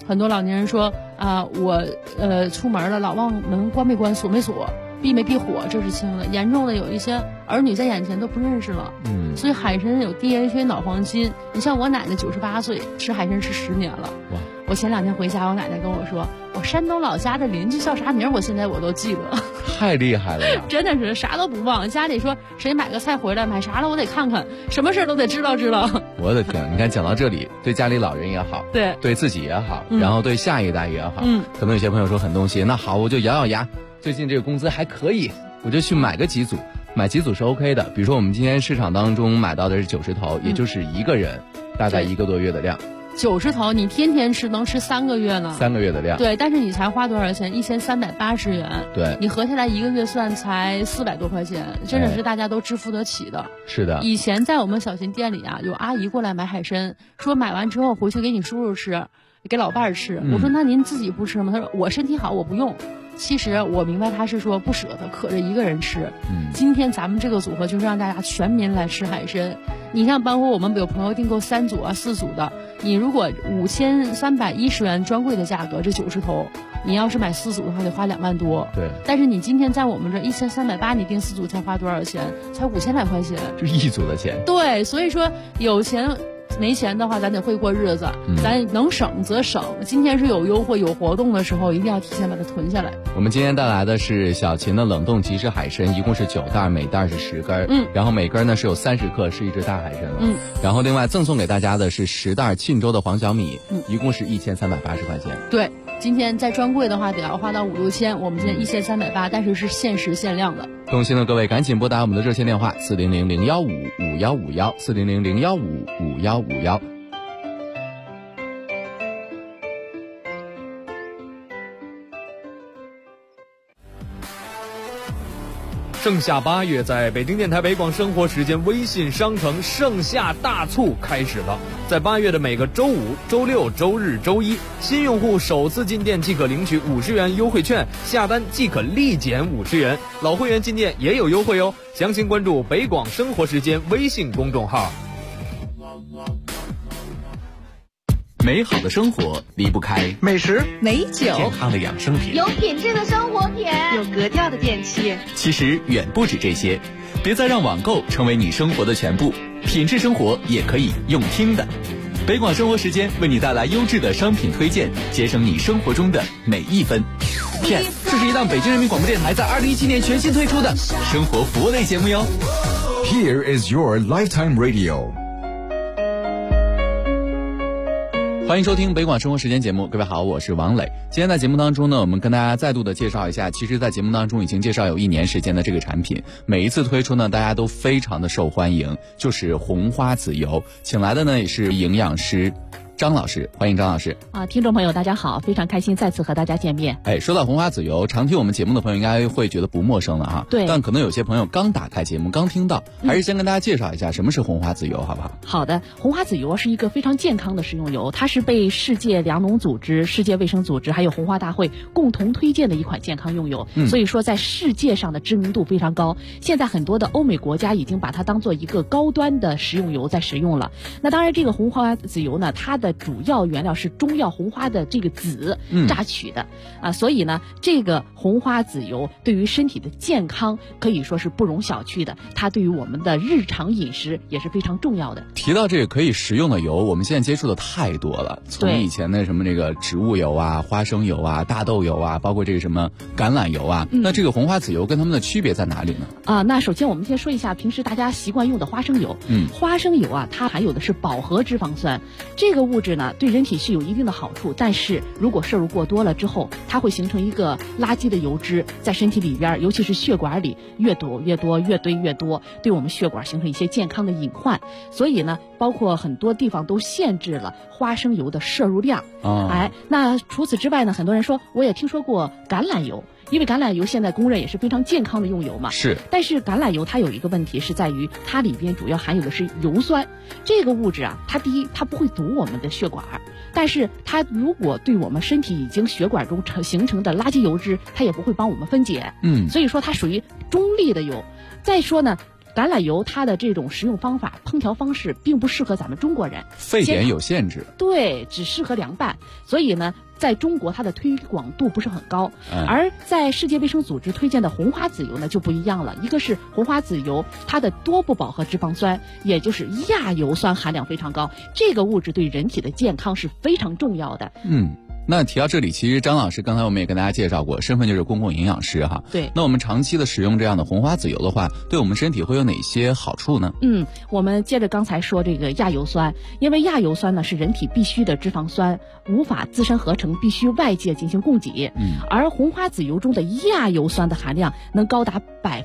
很多老年人说我出门了，老忘门关没关锁没锁，闭没闭火，这是轻的。严重的有一些儿女在眼前都不认识了。所以海参有 DHA 脑黄金。你像我奶奶98岁，吃海参吃10年了。哇！我前2天回家，我奶奶跟我说，我山东老家的邻居叫啥名，我现在我都记得。 太厉害了呀！ 真的是啥都不忘。家里说谁买个菜回来，买啥了我得看看，什么事都得知道。 我的天！你看讲到这里，对家里老人也好，对自己也好，然后对下一代也好，可能有些朋友说很动心，那好，我就咬咬牙，最近这个工资还可以，我就去买个几组。买几组是 OK 的，比如说我们今天市场当中买到的是90头，也就是一个人大概1个多月的量。 90头你天天吃能吃3个月呢？3 个月的量。 对，但是你才花多少钱？1380元。 对， 你合下来1个月算才400多块钱，真的是大家都支付得起的。 是的。 以前在我们小新店里有阿姨过来买海参，说买完之后回去给你叔叔吃，给老伴儿吃。我说那您自己不吃吗？他说我身体好，我不用。其实我明白他是说不舍得，可着一个人吃。今天咱们这个组合就是让大家全民来吃海参。你像包括我们有朋友订购3组4组的，你如果5310元专柜的价格，这90头，你要是买4组的话得花2万多。 对。 但是你今天在我们这1380，你订4组才花多少钱？才5000来块钱。 就1组的钱。 对，所以说有钱。没钱的话，咱得会过日子，咱能省则省。今天是有优惠、有活动的时候，一定要提前把它囤下来。 我们今天带来的是小秦的冷冻即食海参，一共是9袋，每袋是10根，然后每根呢是有30克，是一只大海参了。然后另外赠送给大家的是10袋沁州的黄小米，一共是1380块钱。 对，今天在专柜的话得要花到5、6千，我们今天1380，但是是限时限量的。 动心的各位赶紧拨打我们的热线电话400-015-5151，400-015-5151。 盛夏8月，在北京电台北广生活时间微信商城盛夏大促开始了。在8月的每个周5、周6、周日、周一，新用户首次进店即可领取50元优惠券，下单即可立减50元。老会员进店也有优惠哦。详情关注北广生活时间微信公众号。 美好的生活离不开美食、 美酒、 健康的养生品、 有品质的生活品、 有格调的电器。 其实远不止这些，别再让网购成为你生活的全部，品质生活也可以用听的。北广生活时间为你带来优质的商品推荐，节省你生活中的每一分。 这是一档北京人民广播电台在2017年全新推出的生活服务类节目哟。 Here is your lifetime radio。 欢迎收听北广生活时间节目，各位好，我是王磊。今天在节目当中呢，我们跟大家再度的介绍一下，其实在节目当中已经介绍有1年时间的这个产品，每一次推出呢，大家都非常的受欢迎，就是红花籽油。请来的呢也是营养师张老师，欢迎张老师。 听众朋友大家好，非常开心再次和大家见面。 说到红花籽油，常听我们节目的朋友应该会觉得不陌生了哈。 对。 但可能有些朋友刚打开节目，刚听到，还是先跟大家介绍一下什么是红花籽油，好不好？ 好的，红花籽油是一个非常健康的食用油，它是被世界粮农组织、世界卫生组织还有红花大会共同推荐的一款健康用油，所以说在世界上的知名度非常高。现在很多的欧美国家已经把它当做一个高端的食用油在使用了。那当然，这个红花籽油呢，它的主要原料是中药红花的这个籽榨取的所以呢，这个红花籽油对于身体的健康可以说是不容小觑的，它对于我们的日常饮食也是非常重要的。 提到这个可以食用的油，我们现在接触的太多了，从以前的什么这个植物油啊、花生油啊、大豆油啊，包括这个什么橄榄油啊，那这个红花籽油跟它们的区别在哪里呢？ 那首先我们先说一下平时大家习惯用的花生油。花生油啊，它含有的是饱和脂肪酸，这个物质呢对人体是有一定的好处，但是如果摄入过多了之后，它会形成一个垃圾的油脂在身体里边，尤其是血管里越堆越多，对我们血管形成一些健康的隐患。所以呢，包括很多地方都限制了花生油的摄入量。那除此之外呢，很多人说我也听说过橄榄油，因为橄榄油现在公认也是非常健康的用油嘛。 是。 但是橄榄油它有一个问题是在于它里边主要含有的是油酸，这个物质啊，它第一它不会堵我们的血管，但是它如果对我们身体已经血管中形成的垃圾油脂，它也不会帮我们分解。所以说它属于中立的油。再说呢， 橄榄油它的这种食用方法、烹调方式并不适合咱们中国人， 沸点有限制。 对，只适合凉拌，所以呢，在中国它的推广度不是很高。而在世界卫生组织推荐的红花籽油呢就不一样了，一个是红花籽油，它的多不饱和脂肪酸，也就是亚油酸含量非常高，这个物质对人体的健康是非常重要的。 那提到这里，其实张老师刚才我们也跟大家介绍过，身份就是公共营养师哈。 对。 那我们长期的使用这样的红花籽油的话，对我们身体会有哪些好处呢？ 我们接着刚才说这个亚油酸，因为亚油酸呢是人体必需的脂肪酸，无法自身合成，必须外界进行供给。而红花籽油中的亚油酸的含量能高达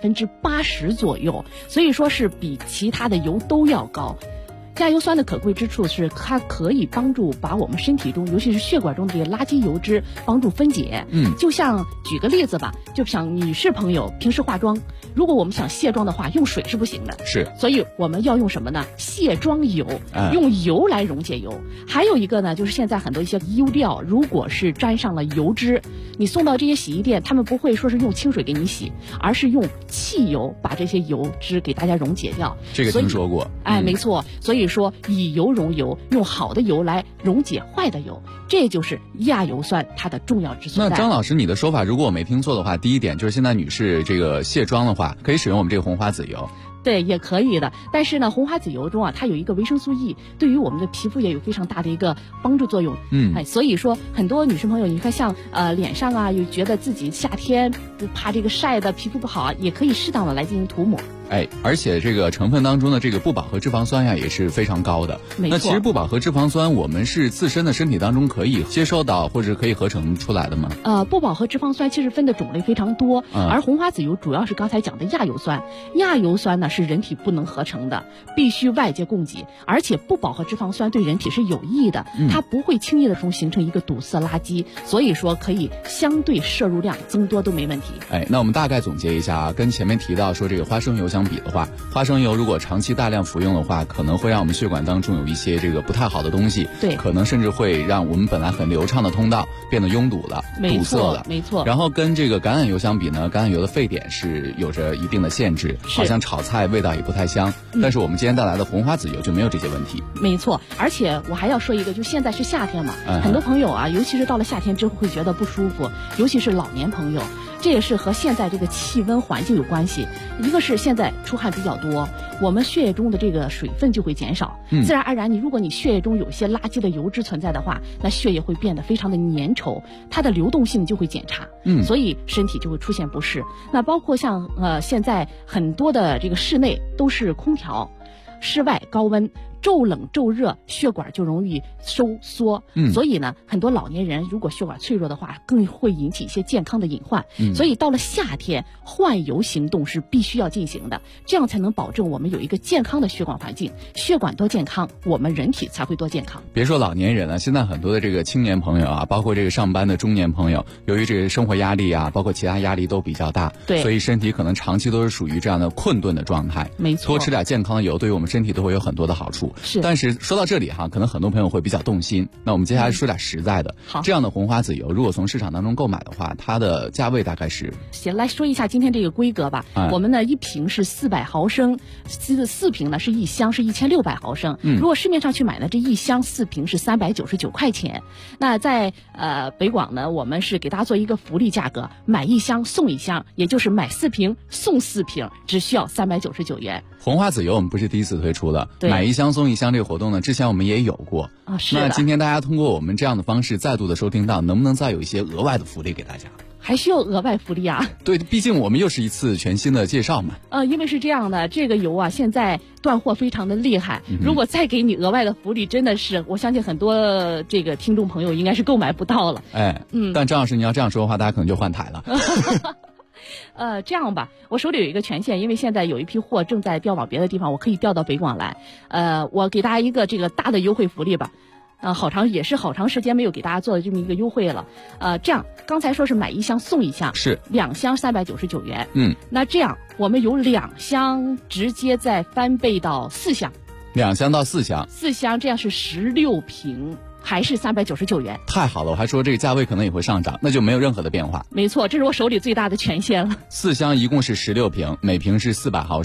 80%左右，所以说是比其他的油都要高。亚油酸的可贵之处是它可以帮助把我们身体中，尤其是血管中的这些垃圾油脂帮助分解。就像举个例子吧，就像女士朋友平时化妆，如果我们想卸妆的话，用水是不行的， 是， 所以我们要用什么呢？卸妆油，用油来溶解油。还有一个呢，就是现在很多一些油料，如果是沾上了油脂，你送到这些洗衣店，他们不会说是用清水给你洗，而是用汽油把这些油脂给大家溶解掉。 这个听说过。 没错，所以说以油溶油，用好的油来溶解坏的油，这就是亚油酸它的重要之所在。 那张老师，你的说法如果我没听错的话，第一点就是现在女士这个卸妆的话，可以使用我们这个红花籽油。 对，也可以的。但是呢，红花籽油中它有一个维生素 E， 对于我们的皮肤也有非常大的一个帮助作用。所以说很多女生朋友，你看像脸上又觉得自己夏天不怕这个晒的皮肤不好，也可以适当的来进行涂抹。 而且这个成分当中的这个不饱和脂肪酸呀也是非常高的。 没错。 那其实不饱和脂肪酸我们是自身的身体当中可以接收到或者可以合成出来的吗？ 不饱和脂肪酸其实分的种类非常多，而红花籽油主要是刚才讲的亚油酸。亚油酸呢是人体不能合成的，必须外界供给，而且不饱和脂肪酸对人体是有益的，它不会轻易的形成一个堵塞垃圾，所以说可以相对摄入量增多都没问题。 那我们大概总结一下跟前面提到说这个花生油相比的话，花生油如果长期大量服用的话，可能会让我们血管当中有一些这个不太好的东西， 对， 可能甚至会让我们本来很流畅的通道变得拥堵了，堵塞了。 没错。 然后跟这个橄榄油相比呢，橄榄油的沸点是有着一定的限制，好像炒菜味道也不太香。但是我们今天带来的红花籽油就没有这些问题。 没错。而且我还要说一个，就现在是夏天嘛，很多朋友尤其是到了夏天之后会觉得不舒服，尤其是老年朋友，这也是和现在这个气温环境有关系。一个是现在出汗比较多，我们血液中的这个水分就会减少，自然而然如果你血液中有些垃圾的油脂存在的话，那血液会变得非常的粘稠，它的流动性就会减差，所以身体就会出现不适。那包括像现在很多的这个室内都是空调，室外高温，骤冷骤热，血管就容易收缩，所以呢，很多老年人如果血管脆弱的话，更会引起一些健康的隐患。所以到了夏天，换油行动是必须要进行的，这样才能保证我们有一个健康的血管环境，血管多健康，我们人体才会多健康。 别说老年人了，现在很多的这个青年朋友包括这个上班的中年朋友，由于这个生活压力包括其他压力都比较大， 对， 所以身体可能长期都是属于这样的困顿的状态。 没错， 多吃点健康的油，对于我们身体都会有很多的好处。 是， 但是说到这里可能很多朋友会比较动心。那我们接下来说点实在的。 好， 这样的红花籽油，如果从市场当中购买的话，它的价位大概是？ 行，来说一下今天这个规格吧。我们呢一瓶是400毫升，4瓶呢是一箱是1600毫升。如果市面上去买呢，这一箱4瓶是399块钱。那在北广呢，我们是给大家做一个福利价格，买一箱送一箱，也就是买4瓶送4瓶，只需要399元。 红花籽油我们不是第一次推出了，买一箱送一箱这个活动呢，之前我们也有过是的。 那今天大家通过我们这样的方式再度的收听到，能不能再有一些额外的福利给大家？ 还需要额外福利啊？ 对，毕竟我们又是一次全新的介绍嘛。 因为是这样的，这个油现在断货非常的厉害，如果再给你额外的福利，真的是我相信很多这个听众朋友应该是购买不到了。 但张老师你要这样说的话，大家可能就换台了。 这样吧，我手里有一个权限，因为现在有一批货正在调往别的地方，我可以调到北广来。我给大家一个这个大的优惠福利吧。好长时间没有给大家做的这么一个优惠了。这样刚才说是买一箱送一箱， 是 2箱399元。那这样我们有2箱直接再翻倍到4箱 ，2箱到4箱 ，4箱这样是16瓶。还是399元， 太好了！我还说这个价位可能也会上涨，那就没有任何的变化。 没错，这是我手里最大的权限了。 4箱一共是16瓶，每瓶是400毫升。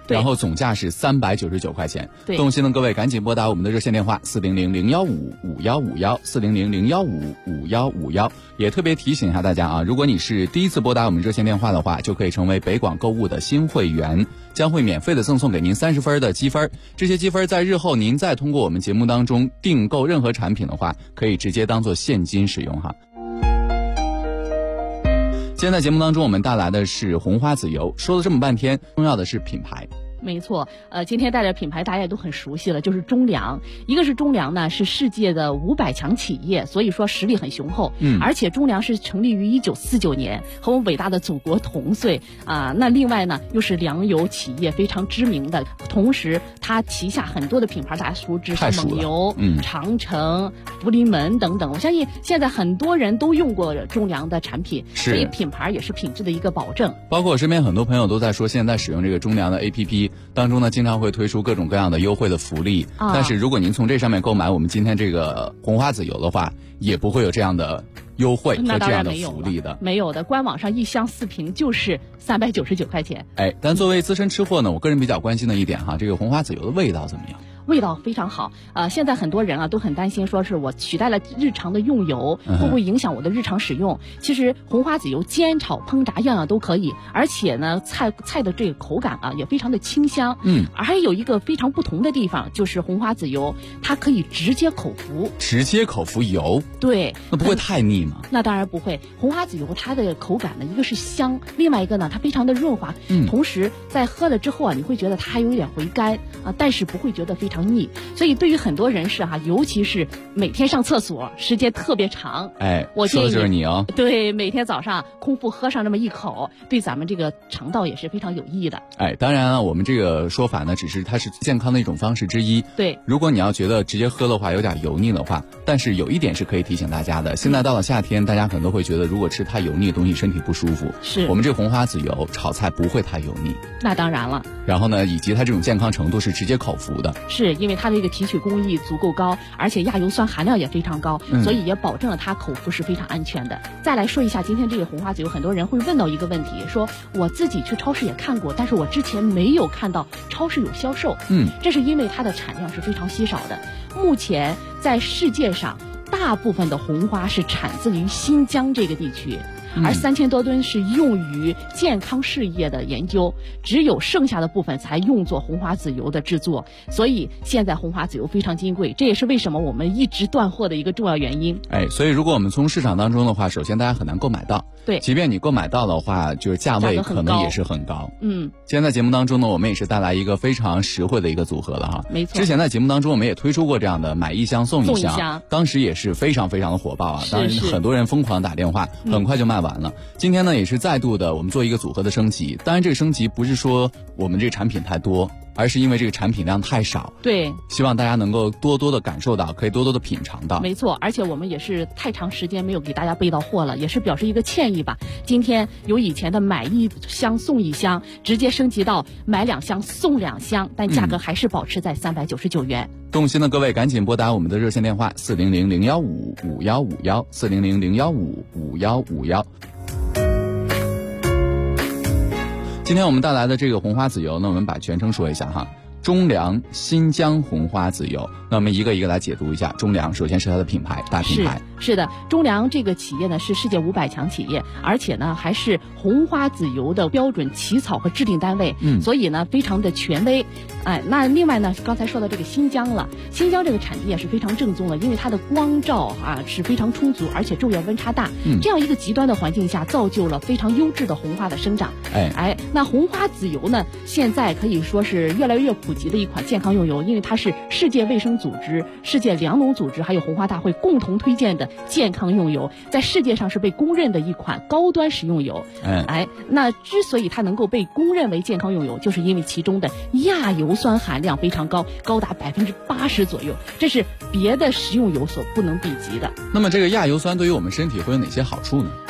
然后总价是399块钱。 对， 动心的各位赶紧拨打我们的热线电话400-015-5151，400-015-5151。也特别提醒一下大家啊，如果你是第一次拨打我们热线电话的话，就可以成为北广购物的新会员，将会免费的赠送给您30分的积分。这些积分在日后您再通过我们节目当中订购任何产品的话，可以直接当做现金使用哈。今天在节目当中我们带来的是红花籽油，说了这么半天，重要的是品牌。 没错，今天带着品牌大家也都很熟悉了，就是中粮。一个是中粮呢，是世界的500强企业，所以说实力很雄厚。而且中粮是成立于1949年，和我们伟大的祖国同岁啊。那另外呢，又是粮油企业非常知名的，同时它旗下很多的品牌大家熟知，像蒙牛、长城、福临门等等。我相信现在很多人都用过中粮的产品，所以品牌也是品质的一个保证。 包括我身边很多朋友都在说，现在使用这个中粮的 APP。当中呢，经常会推出各种各样的优惠的福利，但是如果您从这上面购买我们今天这个红花籽油的话，也不会有这样的优惠和这样的福利的。 没有的，官网上1箱4瓶就是399块钱。 但作为资深吃货呢，我个人比较关心的一点哈，这个红花籽油的味道怎么样？ 味道非常好，现在很多人啊都很担心，说是我取代了日常的用油，会不会影响我的日常使用？其实红花籽油煎炒烹炸样样都可以，而且呢菜的这个口感啊也非常的清香。还有一个非常不同的地方，就是红花籽油它可以直接口服。 直接口服油？ 对。 那不会太腻吗？ 那当然不会，红花籽油它的口感呢，一个是香，另外一个呢它非常的润滑，同时在喝了之后啊，你会觉得它还有一点回甘啊，但是不会觉得非常腻。所以对于很多人士哈，尤其是每天上厕所时间特别长，我建议说的就是你哦。 对，每天早上空腹喝上这么一口，对咱们这个肠道也是非常有益的。 当然了，我们这个说法呢，只是它是健康的一种方式之一。 对， 如果你要觉得直接喝的话有点油腻的话，但是有一点是可以提醒大家的，现在到了夏天，大家可能都会觉得如果吃太油腻的东西身体不舒服。 是我们这个红花籽油炒菜不会太油腻。 那当然了。 然后呢，以及它这种健康程度是直接口服的。 是因为它的一个提取工艺足够高，而且亚油酸含量也非常高，所以也保证了它口服是非常安全的。再来说一下今天这个红花籽油，很多人会问到一个问题，说我自己去超市也看过，但是我之前没有看到超市有销售。这是因为它的产量是非常稀少的。目前在世界上大部分的红花是产自于新疆这个地区，而3000多吨是用于健康事业的研究，只有剩下的部分才用作红花籽油的制作。所以现在红花籽油非常金贵，这也是为什么我们一直断货的一个重要原因。 所以如果我们从市场当中的话，首先大家很难购买到。 对， 即便你购买到的话，就是价位可能也是很高。今天在节目当中呢，我们也是带来一个非常实惠的一个组合了哈。 没错。 之前在节目当中我们也推出过这样的买1箱送1箱，当时也是非常非常的火爆啊。当然很多人疯狂打电话，很快就卖完了。今天呢也是再度的我们做一个组合的升级，当然这个升级不是说我们这个产品太多，而是因为这个产品量太少。 对， 希望大家能够多多的感受到，可以多多的品尝到。 没错，而且我们也是太长时间没有给大家备到货了，也是表示一个歉意吧。今天由以前的买1箱送1箱，直接升级到买2箱送2箱，但价格还是保持在399元。 动心的各位赶紧拨打我们的热线电话400-015-5151，400-015-5151。今天我们带来的这个红花籽油呢，我们把全称说一下哈，中粮新疆红花籽油。那我们一个一个来解读一下。中粮首先是它的品牌，大品牌。 是的，中粮这个企业呢是世界500强企业，而且呢还是红花籽油的标准起草和制定单位，所以呢非常的权威。那另外呢，刚才说到这个新疆了，新疆这个产地也是非常正宗的，因为它的光照是非常充足，而且昼夜温差大，这样一个极端的环境下，造就了非常优质的红花的生长。那红花籽油呢，现在可以说是越来越普及的一款健康用油，因为它是世界卫生组织、世界粮农组织还有红花大会共同推荐的健康用油，在世界上是被公认的一款高端食用油。那之所以它能够被公认为健康用油，就是因为其中的亚油酸含量非常高，高达80%左右，这是别的食用油所不能比及的。 那么这个亚油酸对于我们身体会有哪些好处呢？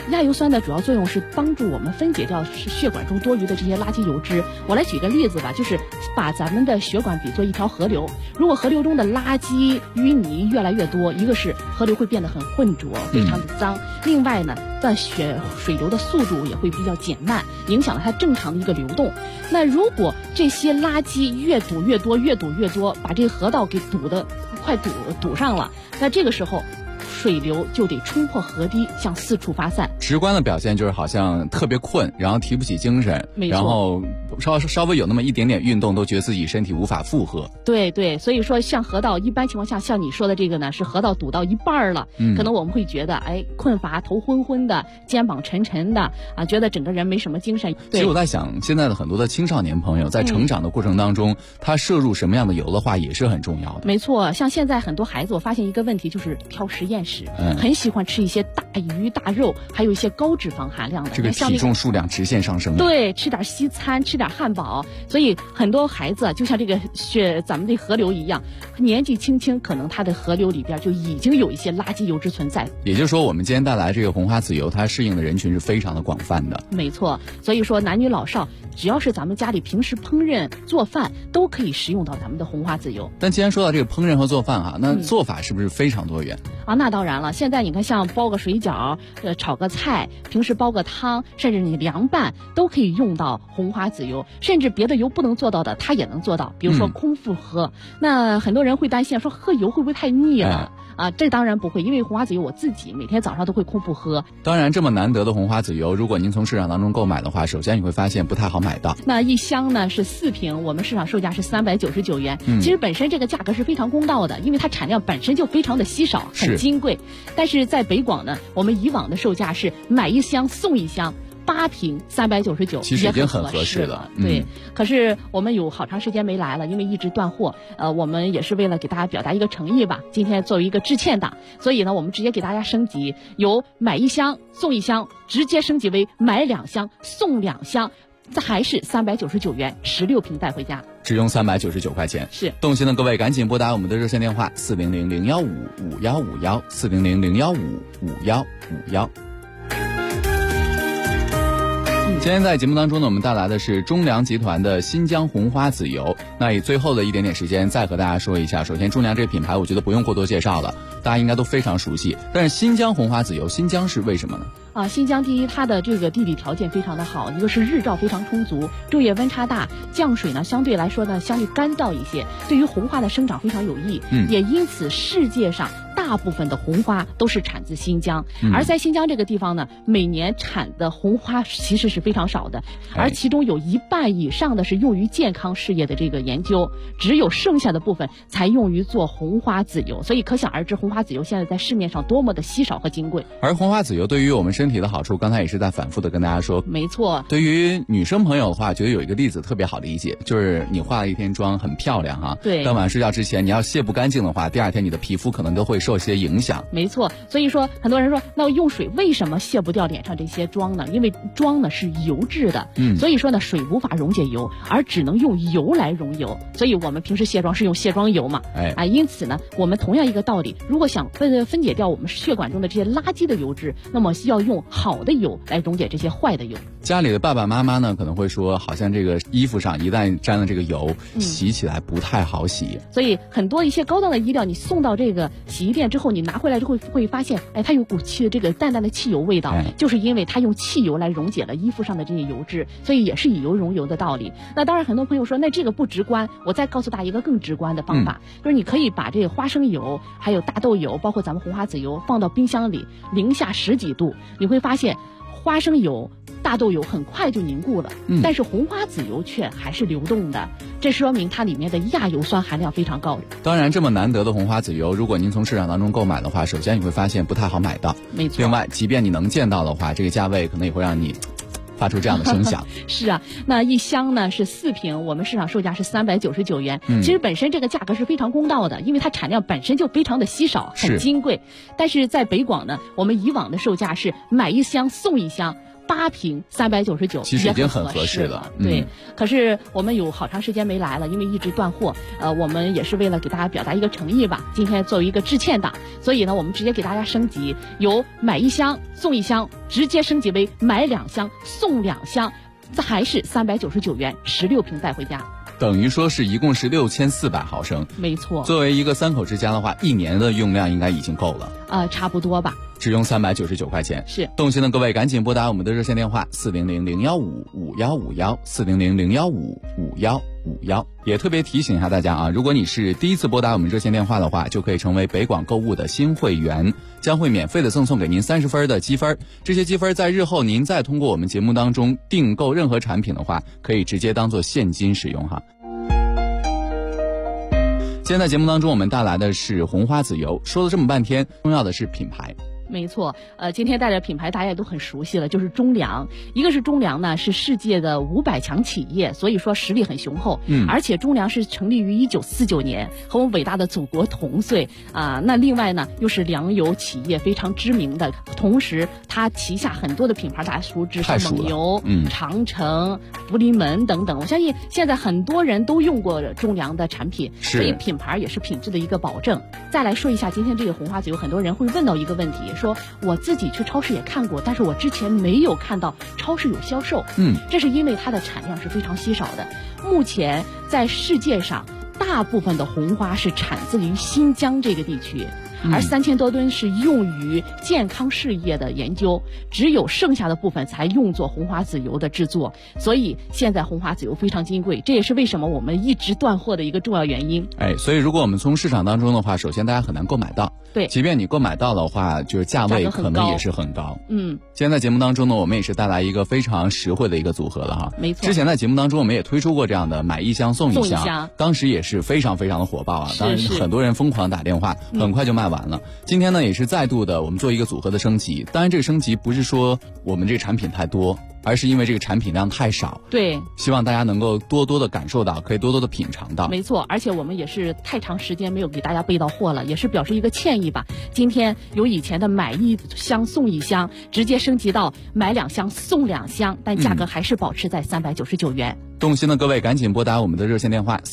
亚油酸的主要作用是帮助我们分解掉血管中多余的这些垃圾油脂。我来举个例子吧，就是把咱们的血管比作一条河流，如果河流中的垃圾淤泥越来越多，一个是河流会变得很浑浊，非常的脏，另外呢，在水流的速度也会比较减慢，影响了它正常的一个流动。那如果这些垃圾越堵越多，越堵越多，把这个河道给快堵上了，那这个时候水流就得冲破河堤，向四处发散。 直观的表现就是好像特别困，然后提不起精神，然后稍微有那么一点点运动，都觉得自己身体无法负荷。 对，所以说像河道一般情况下，像你说的这个呢，是河道堵到一半了，可能我们会觉得困乏、头昏昏的、肩膀沉沉的啊，觉得整个人没什么精神。 其实我在想，现在的很多的青少年朋友在成长的过程当中，他摄入什么样的油的话也是很重要的。 没错，像现在很多孩子，我发现一个问题就是挑食厌食，很喜欢吃一些大鱼大肉，还有一些高脂肪含量的， 这个体重数量直线上升。 对，吃点西餐，吃点汉堡，所以很多孩子就像这个咱们的河流一样，年纪轻轻，可能他的河流里边就已经有一些垃圾油脂存在。 也就是说，我们今天带来这个红花籽油，它适应的人群是非常的广泛的。 没错，所以说男女老少，只要是咱们家里平时烹饪做饭，都可以食用到咱们的红花籽油。 但既然说到这个烹饪和做饭那做法是不是非常多元啊？那当然了，现在你看，像包个水饺，炒个菜，平时煲个汤，甚至你凉拌，都可以用到红花籽油，甚至别的油不能做到的，它也能做到。比如说空腹喝，那很多人会担心说喝油会不会太腻了？这当然不会，因为红花籽油我自己每天早上都会空腹喝。 当然，这么难得的红花籽油，如果您从市场当中购买的话，首先你会发现不太好买到。 那一箱呢是4瓶，我们市场售价是399元。其实本身这个价格是非常公道的，因为它产量本身就非常的稀少，很金贵。但是在北广呢，我们以往的售价是买一箱送一箱。8瓶399， 其实已经很合适了。 对，可是我们有好长时间没来了，因为一直断货。我们也是为了给大家表达一个诚意吧，今天作为一个致歉档，所以呢，我们直接给大家升级，由买一箱送一箱，直接升级为买2箱送2箱，这还是399元，16瓶带回家， 只用399块钱。 是， 动心的各位赶紧拨打我们的热线电话400-015-5151，400-015-5151。今天在节目当中呢，我们带来的是中粮集团的新疆红花籽油。那以最后的一点点时间再和大家说一下，首先中粮这个品牌我觉得不用过多介绍了，大家应该都非常熟悉。但是新疆红花籽油，新疆是为什么呢？ 新疆第一，它的这个地理条件非常的好，一个是日照非常充足，昼夜温差大，降水呢相对来说呢相对干燥一些，对于红花的生长非常有益。也因此世界上大部分的红花都是产自新疆，而在新疆这个地方呢，每年产的红花其实是非常少的，而其中有1半以上的是用于健康事业的这个研究，只有剩下的部分才用于做红花籽油，所以可想而知红花籽油现在在市面上多么的稀少和金贵。 而红花籽油对于我们身体的好处，刚才也是在反复的跟大家说。 没错， 对于女生朋友的话，觉得有一个例子特别好理解，就是你化了一天妆很漂亮对， 当晚睡觉之前你要卸不干净的话，第2天你的皮肤可能都会受些影响。 没错，所以说很多人说，那用水为什么卸不掉脸上这些妆呢？因为妆呢是油质的，所以说呢水无法溶解油，而只能用油来溶油，所以我们平时卸妆是用卸妆油嘛，因此呢，我们同样一个道理，如果想分解掉我们血管中的这些垃圾的油脂，那么要用好的油来溶解这些坏的油。 家里的爸爸妈妈呢可能会说，好像这个衣服上一旦沾了这个油，洗起来不太好洗， 所以很多一些高档的衣料，你送到这个洗衣店之后，你拿回来之后会发现，它有股这个淡淡的汽油味道，就是因为它用汽油来溶解了衣服上的这些油脂，所以也是以油溶油的道理。那当然很多朋友说，那这个不直观，我再告诉大家一个更直观的方法，就是你可以把这个花生油还有大豆油包括咱们红花籽油放到冰箱里零下10几度，你会发现花生油大豆油很快就凝固了，但是红花籽油却还是流动的，这说明它里面的亚油酸含量非常高。 当然这么难得的红花籽油，如果您从市场当中购买的话，首先你会发现不太好买到， 没错。 另外即便你能见到的话，这个价位可能也会让你发出这样的声响。 是啊，那一箱呢是4瓶，我们市场售价是399元。其实本身这个价格是非常公道的，因为它产量本身就非常的稀少，很金贵。但是在北广呢，我们以往的售价是买一箱送一箱。 8瓶399， 其实已经很合适了。 对，可是我们有好长时间没来了，因为一直断货。我们也是为了给大家表达一个诚意吧，今天作为一个致歉档，所以呢，我们直接给大家升级，由买1箱送1箱，直接升级为买2箱送2箱，这还是399元，16瓶带回家。 等于说是一共是6400毫升， 没错。 作为一个3口之家的话，1年的用量应该已经够了。 差不多吧。 只用399块钱。 是。 动心的各位赶紧拨打我们的热线电话400-015-5151，400-015-5151。也特别提醒一下大家啊，如果你是第一次拨打我们热线电话的话，就可以成为北广购物的新会员，将会免费的赠送给您30分的积分。这些积分在日后您再通过我们节目当中订购任何产品的话，可以直接当做现金使用哈。今天在节目当中我们带来的是红花籽油，说了这么半天，重要的是品牌。 没错，今天带着品牌大家也都很熟悉了，就是中粮。一个是中粮呢，是世界的500强企业，所以说实力很雄厚。而且中粮是成立于1949年，和我们伟大的祖国同岁啊。那另外呢，又是粮油企业非常知名的，同时它旗下很多的品牌大家熟知，是蒙牛、长城、福临门等等。我相信现在很多人都用过中粮的产品，所以品牌也是品质的一个保证。再来说一下今天这个红花籽油，很多人会问到一个问题。说我自己去超市也看过，但是我之前没有看到超市有销售。这是因为它的产量是非常稀少的。目前在世界上，大部分的红花是产自于新疆这个地区，而3000多吨是用于健康事业的研究，只有剩下的部分才用作红花籽油的制作。所以现在红花籽油非常金贵，这也是为什么我们一直断货的一个重要原因。 所以如果我们从市场当中的话，首先大家很难购买到。 对， 即便你购买到的话，就是价位可能也是很高。今天在节目当中呢，我们也是带来一个非常实惠的一个组合了哈。 没错。 之前在节目当中我们也推出过这样的买1箱送1箱，当时也是非常非常的火爆啊，当然很多人疯狂打电话，很快就卖完了。今天呢也是再度的我们做一个组合的升级，当然这个升级不是说我们这个产品太多，而是因为这个产品量太少。 对， 希望大家能够多多的感受到，可以多多的品尝到。 没错，而且我们也是太长时间没有给大家备到货了，也是表示一个歉意吧。今天由以前的买1箱送1箱，直接升级到买2箱送2箱，但价格还是保持在399元。 动心的各位赶紧拨打我们的热线电话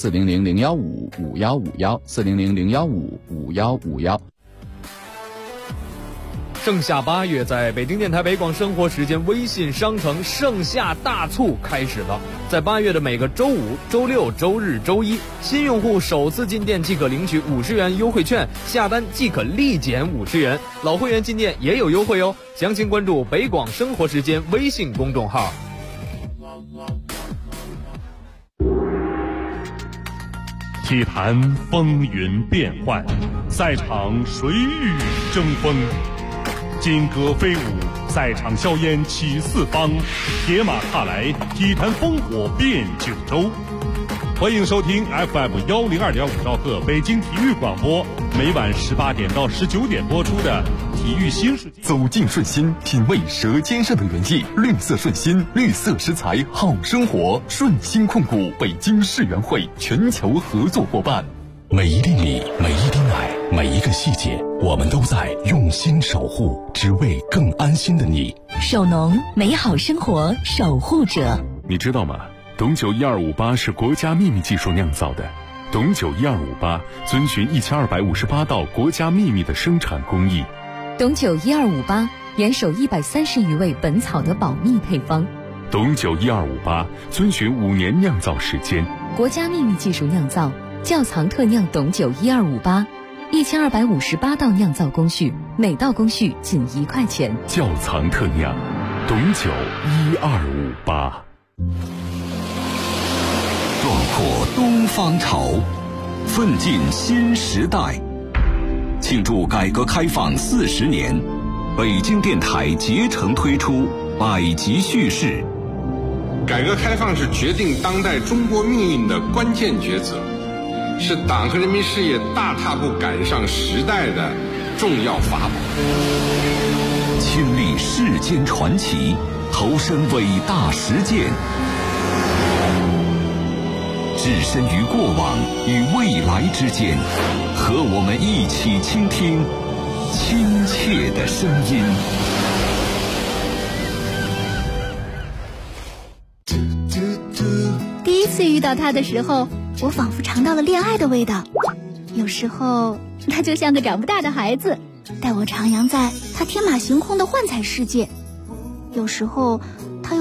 400-015-5151，400-015-5151。 盛夏8月，在北京电台北广生活时间微信商城盛夏大促开始了。在8月的每个周5、周6、周日、周一，新用户首次进店即可领取50元优惠券，下单即可立减50元。老会员进店也有优惠哦，详情关注北广生活时间微信公众号。 体坛风云变幻，赛场谁与争锋？金戈飞舞，赛场硝烟起四方，铁马踏来，体坛烽火遍九州。欢迎收听 FM102.5兆赫北京体育广播，每晚18点到19点播出的体育新世界。 走进顺心，品味舌尖上的原意。绿色顺心，绿色食材好生活。顺心控股北京世园会全球合作伙伴。 每一粒米，每一滴奶，每一个细节，我们都在用心守护，只为更安心的你。 守农，美好生活守护者。 你知道吗？董酒1258是国家秘密技术酿造的。董酒1258遵循1258道国家秘密的生产工艺。 董酒1258严守130余味本草的保密配方。 董酒1258遵循5年酿造时间， 国家秘密技术酿造，窖藏特酿董酒1258，1258道酿造工序，每道工序仅1块钱。 窖藏特酿，董酒1258。 壮阔东方潮，奋进新时代。庆祝改革开放40年，北京电台竭诚推出百集叙事。 改革开放是决定当代中国命运的关键抉择，是党和人民事业大踏步赶上时代的重要法宝。 亲历世间传奇，投身伟大实践，置身于过往与未来之间，和我们一起倾听亲切的声音。 遇到他的时候，我仿佛尝到了恋爱的味道。有时候他就像个长不大的孩子，带我徜徉在他天马行空的幻彩世界。有时候